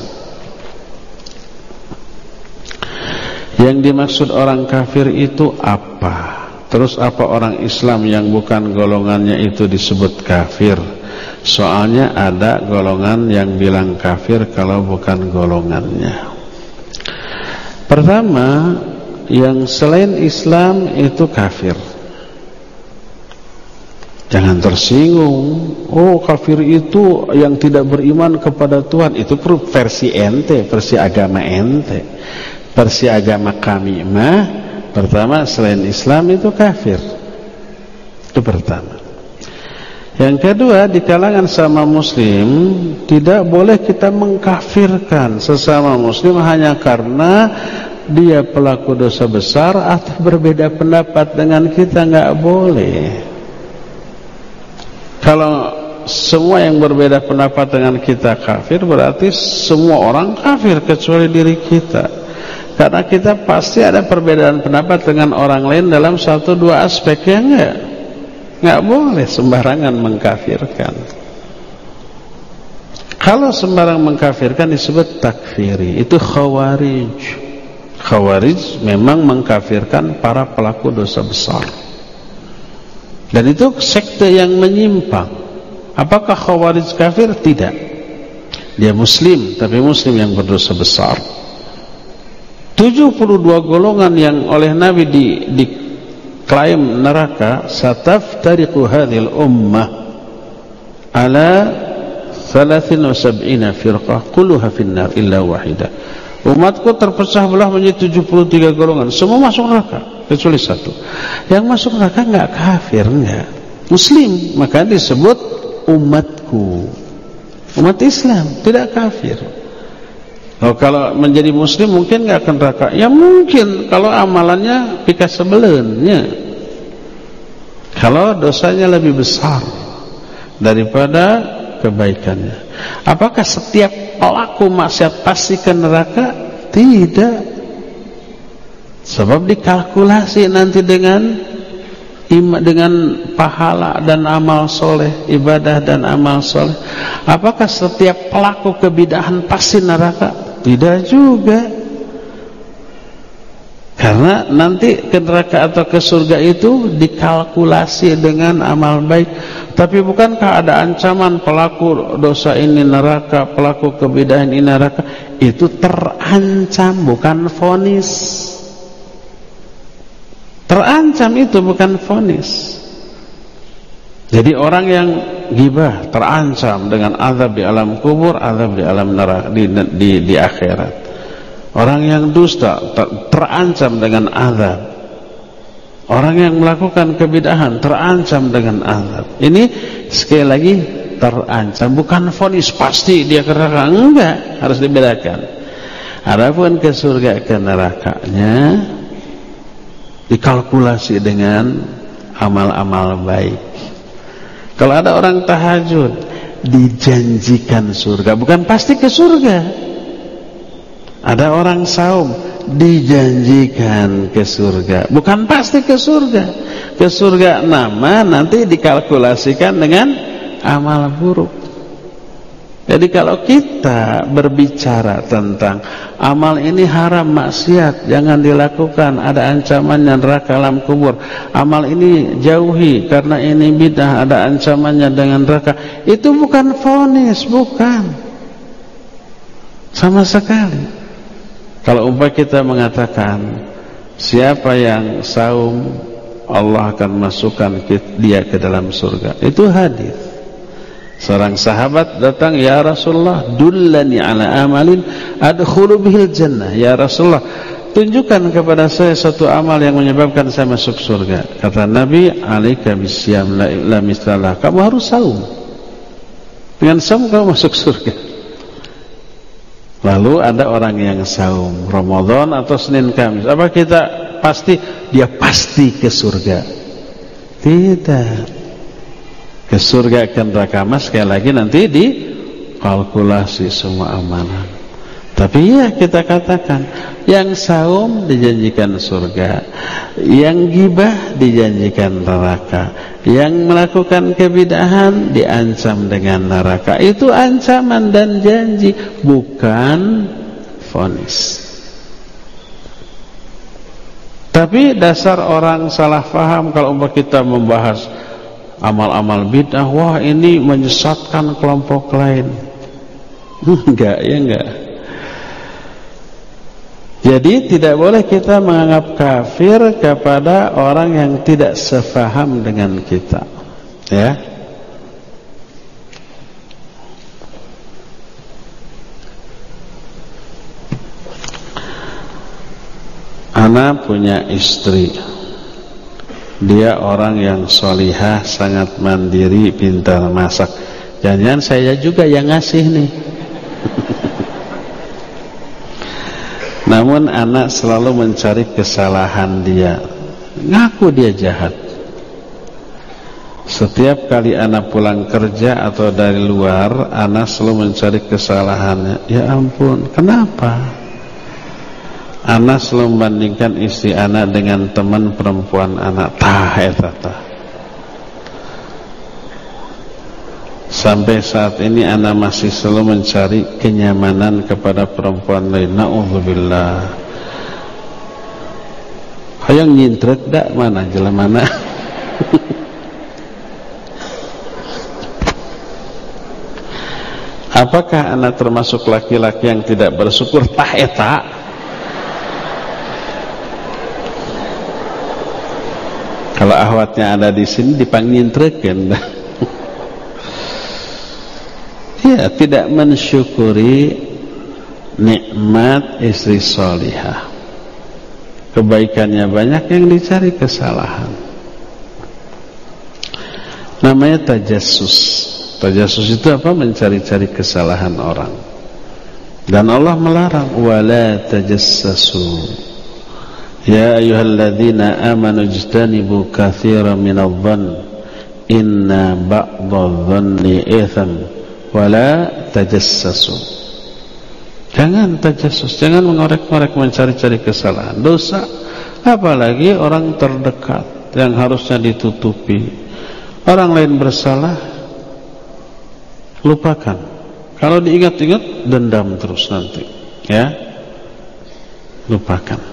Yang dimaksud orang kafir itu apa? Terus apa orang Islam yang bukan golongannya itu disebut kafir? Soalnya ada golongan yang bilang kafir kalau bukan golongannya. Pertama, yang selain Islam itu kafir. Jangan tersinggung. Oh, kafir itu yang tidak beriman kepada Tuhan. Itu versi ente, versi agama ente. Versi agama kami mah, pertama selain Islam itu kafir. Itu pertama. Yang kedua, di kalangan sama muslim tidak boleh kita mengkafirkan sesama muslim hanya karena dia pelaku dosa besar atau berbeda pendapat dengan kita, nggak boleh. Kalau semua yang berbeda pendapat dengan kita kafir, berarti semua orang kafir kecuali diri kita. Karena kita pasti ada perbedaan pendapat dengan orang lain dalam satu dua aspek, ya enggak? Enggak boleh sembarangan mengkafirkan. Kalau sembarang mengkafirkan disebut takfiri, itu khawarij. Khawarij memang mengkafirkan para pelaku dosa besar. Dan itu sekte yang menyimpang. Apakah khawarij kafir? Tidak. Dia muslim, tapi muslim yang berdosa besar. tujuh puluh dua golongan yang oleh Nabi di, diklaim neraka, sataftariqu hadhil ummah ala thalathin wa sab'ina firqah kulluha finnar illa wahidah. Umatku terpecah belah menjadi tujuh puluh tiga golongan, semua masuk neraka kecuali satu. Yang masuk neraka enggak kafir, enggak. muslim, maka disebut umatku, umat Islam, tidak kafir. Oh, kalau menjadi muslim mungkin nggak akan neraka. Ya mungkin kalau amalannya pika sebelennya, kalau dosanya lebih besar daripada kebaikannya. Apakah setiap pelaku maksiat pasti ke neraka? Tidak. Sebab dikalkulasi nanti dengan dengan pahala dan amal soleh, ibadah dan amal soleh. Apakah setiap pelaku kebidahan pasti neraka? Tidak juga. Karena nanti ke neraka atau ke surga itu dikalkulasi dengan amal baik. Tapi bukankah ada ancaman pelaku dosa ini neraka, pelaku kebidahan ini neraka? Itu terancam, bukan vonis. Terancam itu bukan vonis. Jadi orang yang gibah terancam dengan azab di alam kubur, azab di alam neraka, di, di, di akhirat. Orang yang dusta ter, terancam dengan azab. Orang yang melakukan kebidahan terancam dengan azab. Ini sekali lagi terancam, bukan vonis pasti dia ke neraka. Enggak, harus dibedakan. Adapun ke surga ke nerakanya dikalkulasi dengan amal-amal baik. Kalau ada orang tahajud dijanjikan surga, bukan pasti ke surga. Ada orang saum dijanjikan ke surga, bukan pasti ke surga. Ke surga nama nanti dikalkulasikan dengan amal buruk. Jadi kalau kita berbicara tentang amal ini haram, maksiat, jangan dilakukan, ada ancamannya neraka alam kubur. Amal ini jauhi karena ini bidah, ada ancamannya dengan neraka. Itu bukan vonis, bukan. Sama sekali. Kalau umpama kita mengatakan siapa yang saum Allah akan masukkan dia ke dalam surga, itu hadis. Seorang sahabat datang, ya Rasulullah, dullani ala amalin adkhulu bihil jannah. Ya Rasulullah, tunjukkan kepada saya satu amal yang menyebabkan saya masuk surga. Kata Nabi, alaika bisyam la mislalah. Kamu harus saum. Dengan saum kamu masuk surga. Lalu ada orang yang saum Ramadan atau Senin Kamis, apa kita pasti dia pasti ke surga? Tidak. Ke surga ke neraka mas sekali lagi nanti dikalkulasi semua amalan. Tapi ya kita katakan yang saum dijanjikan surga, yang gibah dijanjikan neraka, yang melakukan kebidahan diancam dengan neraka. Itu ancaman dan janji, bukan vonis. Tapi dasar orang salah faham kalau kita membahas amal-amal bid'ah, wah ini menyesatkan kelompok lain. Enggak, ya enggak. Jadi tidak boleh kita menganggap kafir kepada orang yang tidak sefaham dengan kita. Ya. Ana punya istri. Dia orang yang solihah, sangat mandiri, pintar masak. Jangan-jangan saya juga yang ngasih nih. Namun anak selalu mencari kesalahan dia. Ngaku dia jahat. Setiap kali anak pulang kerja atau dari luar, anak selalu mencari kesalahannya. Ya ampun, kenapa? Anak selalu membandingkan istri anak dengan teman perempuan anak. Tah eta tah. Sampai saat ini anak masih selalu mencari kenyamanan kepada perempuan lain. Na'udzubillah. Hayang nyintrek dak mana jelemana. Apakah anak termasuk laki-laki yang tidak bersyukur? Tah eta. Kalau ahwatnya ada di sini dipanggintrekeun. Ya, tidak mensyukuri nikmat istri solihah. Kebaikannya banyak, yang dicari kesalahan. Namanya tajassus. Tajassus itu apa? Mencari-cari kesalahan orang. Dan Allah melarang, wala tajassasu. Ya ayyuhalladzina amanu ijtanibu katsiran minadh-dhann inna ba'dadh-dhanni itsam wala tajassasu. Jangan tajassus, jangan mengorek-ngorek, mencari-cari kesalahan, dosa. Apalagi orang terdekat yang harusnya ditutupi. Orang lain bersalah, lupakan. Kalau diingat-ingat, dendam terus nanti, ya. Lupakan.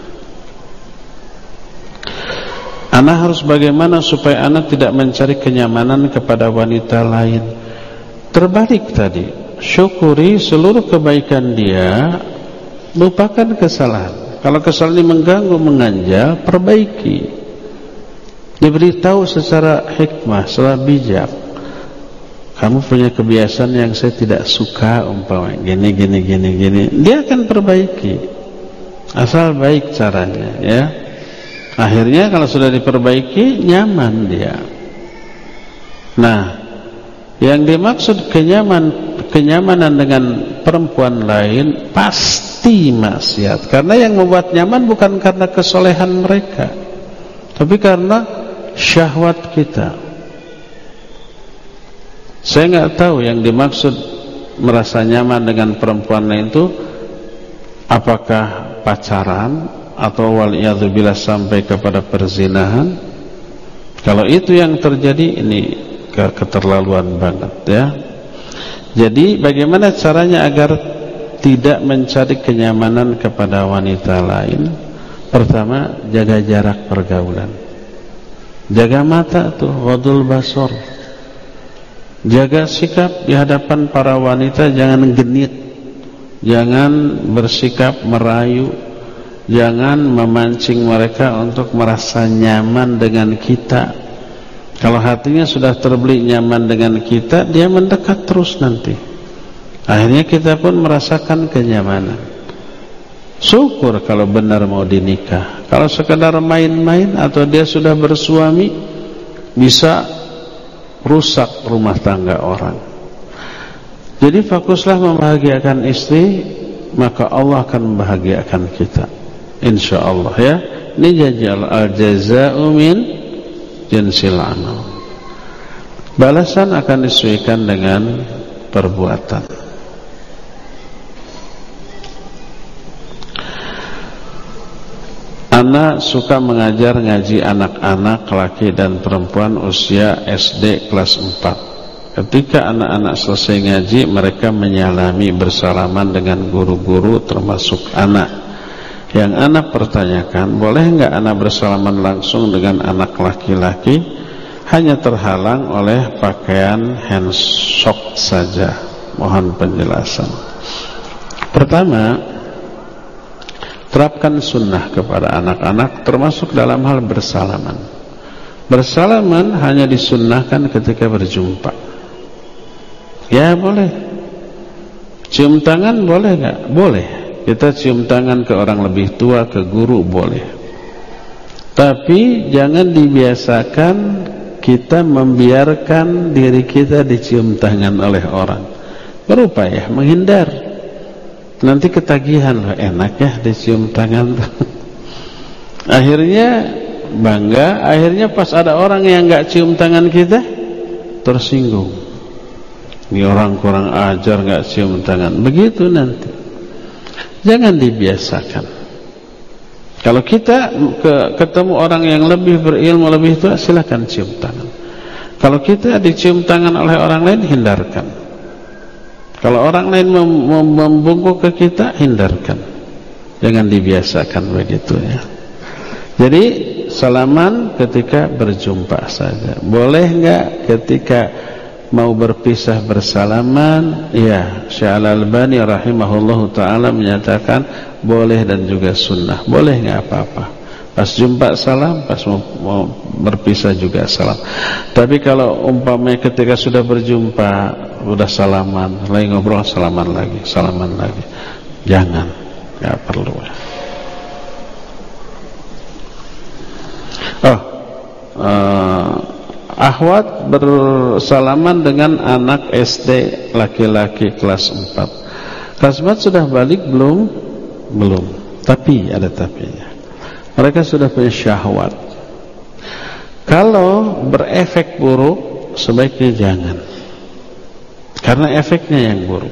Anak harus bagaimana supaya anak tidak mencari kenyamanan kepada wanita lain? Terbalik tadi, syukuri seluruh kebaikan dia, lupakan kesalahan. Kalau kesalahan ini mengganggu, menganjal, perbaiki. Diberitahu secara hikmah, secara bijak. Kamu punya kebiasaan yang saya tidak suka, umpama gini gini gini gini. Dia akan perbaiki, asal baik caranya, ya. Akhirnya kalau sudah diperbaiki, nyaman dia. Nah, yang dimaksud kenyaman, kenyamanan dengan perempuan lain pasti maksiat. Karena yang membuat nyaman bukan karena kesolehan mereka, tapi karena syahwat kita. Saya nggak tahu yang dimaksud merasa nyaman dengan perempuan lain itu apakah pacaran atau waliyadzubillah sampai kepada perzinahan. Kalau itu yang terjadi, ini keterlaluan banget, ya. Jadi bagaimana caranya agar tidak mencari kenyamanan kepada wanita lain? Pertama, jaga jarak pergaulan. Jaga mata tuh, ghadul basar. Jaga sikap di hadapan para wanita, jangan genit, jangan bersikap merayu, jangan memancing mereka untuk merasa nyaman dengan kita. Kalau hatinya sudah terbeli nyaman dengan kita, dia mendekat terus nanti. Akhirnya kita pun merasakan kenyamanan. Syukur kalau benar mau dinikah. Kalau sekedar main-main atau dia sudah bersuami, bisa rusak rumah tangga orang. Jadi fokuslah membahagiakan istri, maka Allah akan membahagiakan kita, insyaallah, ya. Ini jazal al-jazaa'u min jinsil amal. Balasan akan disesuaikan dengan perbuatan. Anak suka mengajar ngaji anak-anak laki dan perempuan usia S D kelas empat. Ketika anak-anak selesai ngaji, mereka menyalami bersalaman dengan guru-guru termasuk anak. Yang anak pertanyakan, boleh enggak anak bersalaman langsung dengan anak laki-laki? Hanya terhalang oleh pakaian handshake saja. Mohon penjelasan. Pertama, terapkan sunnah kepada anak-anak, termasuk dalam hal bersalaman. Bersalaman hanya disunnahkan ketika berjumpa. Ya boleh. Cium tangan boleh enggak? Boleh. Kita cium tangan ke orang lebih tua, ke guru, boleh. Tapi jangan dibiasakan kita membiarkan diri kita dicium tangan oleh orang. Berupaya menghindar. Nanti ketagihan, loh, enak ya dicium tangan. Akhirnya bangga, akhirnya pas ada orang yang enggak cium tangan kita, tersinggung. Ini orang kurang ajar enggak cium tangan. Begitu nanti. Jangan dibiasakan. Kalau kita ke, ketemu orang yang lebih berilmu, lebih tua, silakan cium tangan. Kalau kita dicium tangan oleh orang lain, hindarkan. Kalau orang lain mem mem membungkuk ke kita, hindarkan. Jangan dibiasakan begitu, ya. Jadi salaman ketika berjumpa saja. Boleh enggak ketika mau berpisah bersalaman? Ya, Syekh Al-Albani rahimahullahu taala menyatakan boleh dan juga sunnah. Boleh enggak apa-apa. Pas jumpa salam, pas mau, mau berpisah juga salam. Tapi kalau umpamanya ketika sudah berjumpa, udah salaman, lagi ngobrol, salaman lagi, salaman lagi, jangan, nggak perlu. Oh, uh, Akhwat bersalaman dengan anak S D laki-laki kelas empat. Kelas empat sudah balik belum? Belum. Tapi ada tapinya. Mereka sudah punya syahwat. Kalau berefek buruk, sebaiknya jangan. Karena efeknya yang buruk.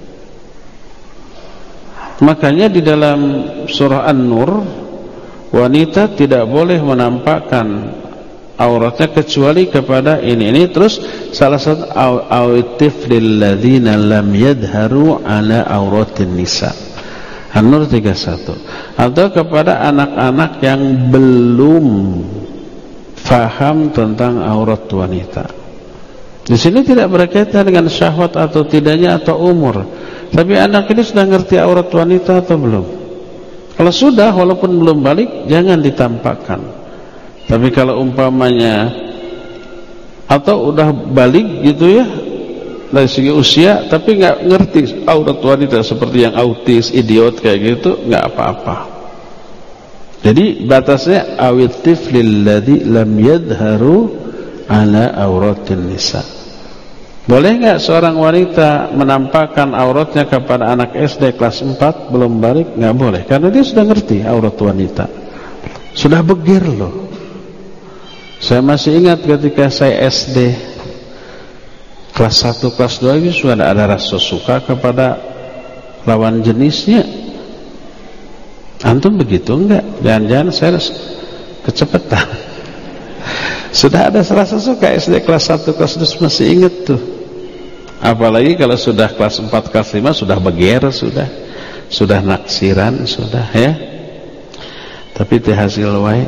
Makanya di dalam surah An-Nur, wanita tidak boleh menampakkan auratnya kecuali kepada ini. Ini terus salah satu awitif lilladzina lam yadharu ala auratin nisa. An-Nur tiga puluh satu. Atau kepada anak-anak yang belum faham tentang aurat wanita. Di sini tidak berkaitan dengan syahwat atau tidaknya atau umur. Tapi anak ini sudah ngerti aurat wanita atau belum? Kalau sudah, walaupun belum balik, jangan ditampakkan. Tapi kalau umpamanya atau udah balik gitu ya, dari segi usia, tapi nggak ngerti aurat wanita seperti yang autis, idiot kayak gitu, nggak apa-apa. Jadi batasnya awitif lilladzi lam yadharu ala auratin nisa. Boleh nggak seorang wanita menampakkan auratnya kepada anak S D kelas empat belum balik? Nggak boleh, karena dia sudah ngerti aurat wanita, sudah begir loh. Saya masih ingat ketika saya S D kelas satu, kelas dua itu sudah ada rasa suka kepada lawan jenisnya. Antum begitu enggak? Jangan-jangan saya kecepatan. Sudah ada rasa suka S D kelas satu, kelas dua, masih ingat tuh. Apalagi kalau sudah kelas empat, kelas lima sudah beger, sudah sudah naksiran, sudah ya. Tapi teh hasil wae.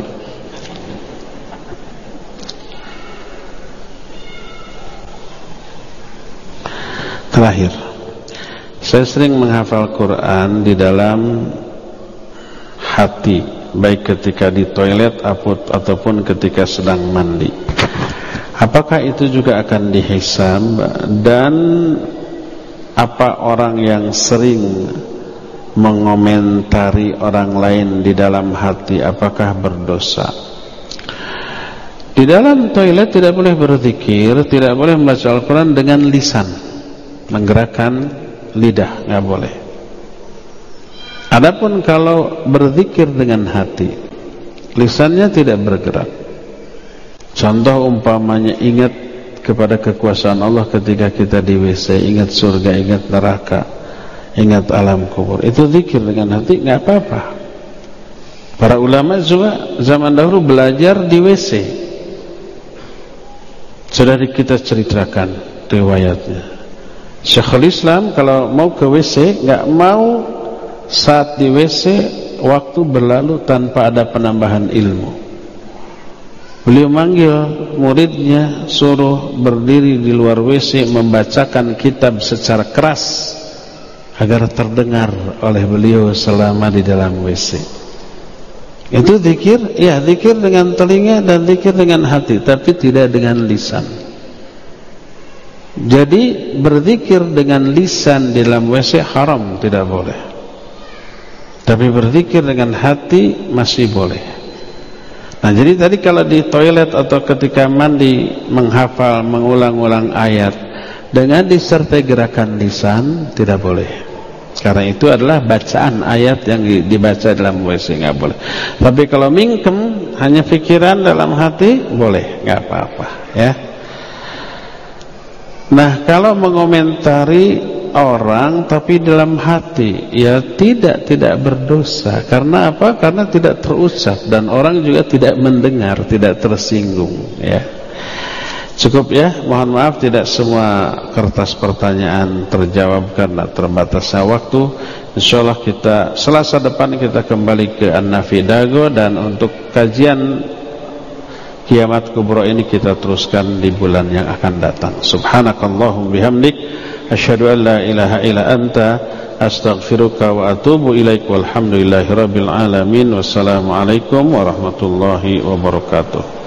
Terakhir, saya sering menghafal Quran di dalam hati, baik ketika di toilet ataupun ketika sedang mandi. Apakah itu juga akan dihisab? Dan apa orang yang sering mengomentari orang lain di dalam hati, apakah berdosa? Di dalam toilet tidak boleh berzikir, tidak boleh membaca Al-Quran dengan lisan, menggerakkan lidah, nggak boleh. Adapun kalau berzikir dengan hati, lisannya tidak bergerak. Contoh umpamanya ingat kepada kekuasaan Allah ketika kita di W C, ingat surga, ingat neraka, ingat alam kubur. Itu zikir dengan hati, nggak apa-apa. Para ulama juga zaman dahulu belajar di W C. Sudah kita ceritakan riwayatnya. Syekhul Islam kalau mau ke W C, nggak mau saat di W C waktu berlalu tanpa ada penambahan ilmu. Beliau manggil muridnya, suruh berdiri di luar W C membacakan kitab secara keras agar terdengar oleh beliau selama di dalam W C. Itu zikir, ya zikir dengan telinga dan zikir dengan hati, tapi tidak dengan lisan. Jadi berzikir dengan lisan di dalam W C haram, tidak boleh. Tapi berzikir dengan hati masih boleh. Nah, jadi tadi kalau di toilet atau ketika mandi menghafal, mengulang-ulang ayat dengan disertai gerakan lisan tidak boleh. Karena itu adalah bacaan ayat yang dibaca dalam W C, nggak boleh. Tapi kalau mingkem hanya pikiran dalam hati boleh, nggak apa-apa ya. Nah, kalau mengomentari orang tapi dalam hati, ya tidak tidak berdosa. Karena apa? Karena tidak terucap dan orang juga tidak mendengar, tidak tersinggung ya. Cukup ya, mohon maaf tidak semua kertas pertanyaan terjawab karena terbatasnya waktu. Insyaallah kita Selasa depan kita kembali ke An-Nafi Dago, dan untuk kajian Kiamat Kubro ini kita teruskan di bulan yang akan datang. Subhanakallahum bihamdik, asyhadu an la ilaha illa anta, astaghfiruka wa atubu ilaik, walhamdulillahi rabbil alamin. Wassalamualaikum warahmatullahi wabarakatuh.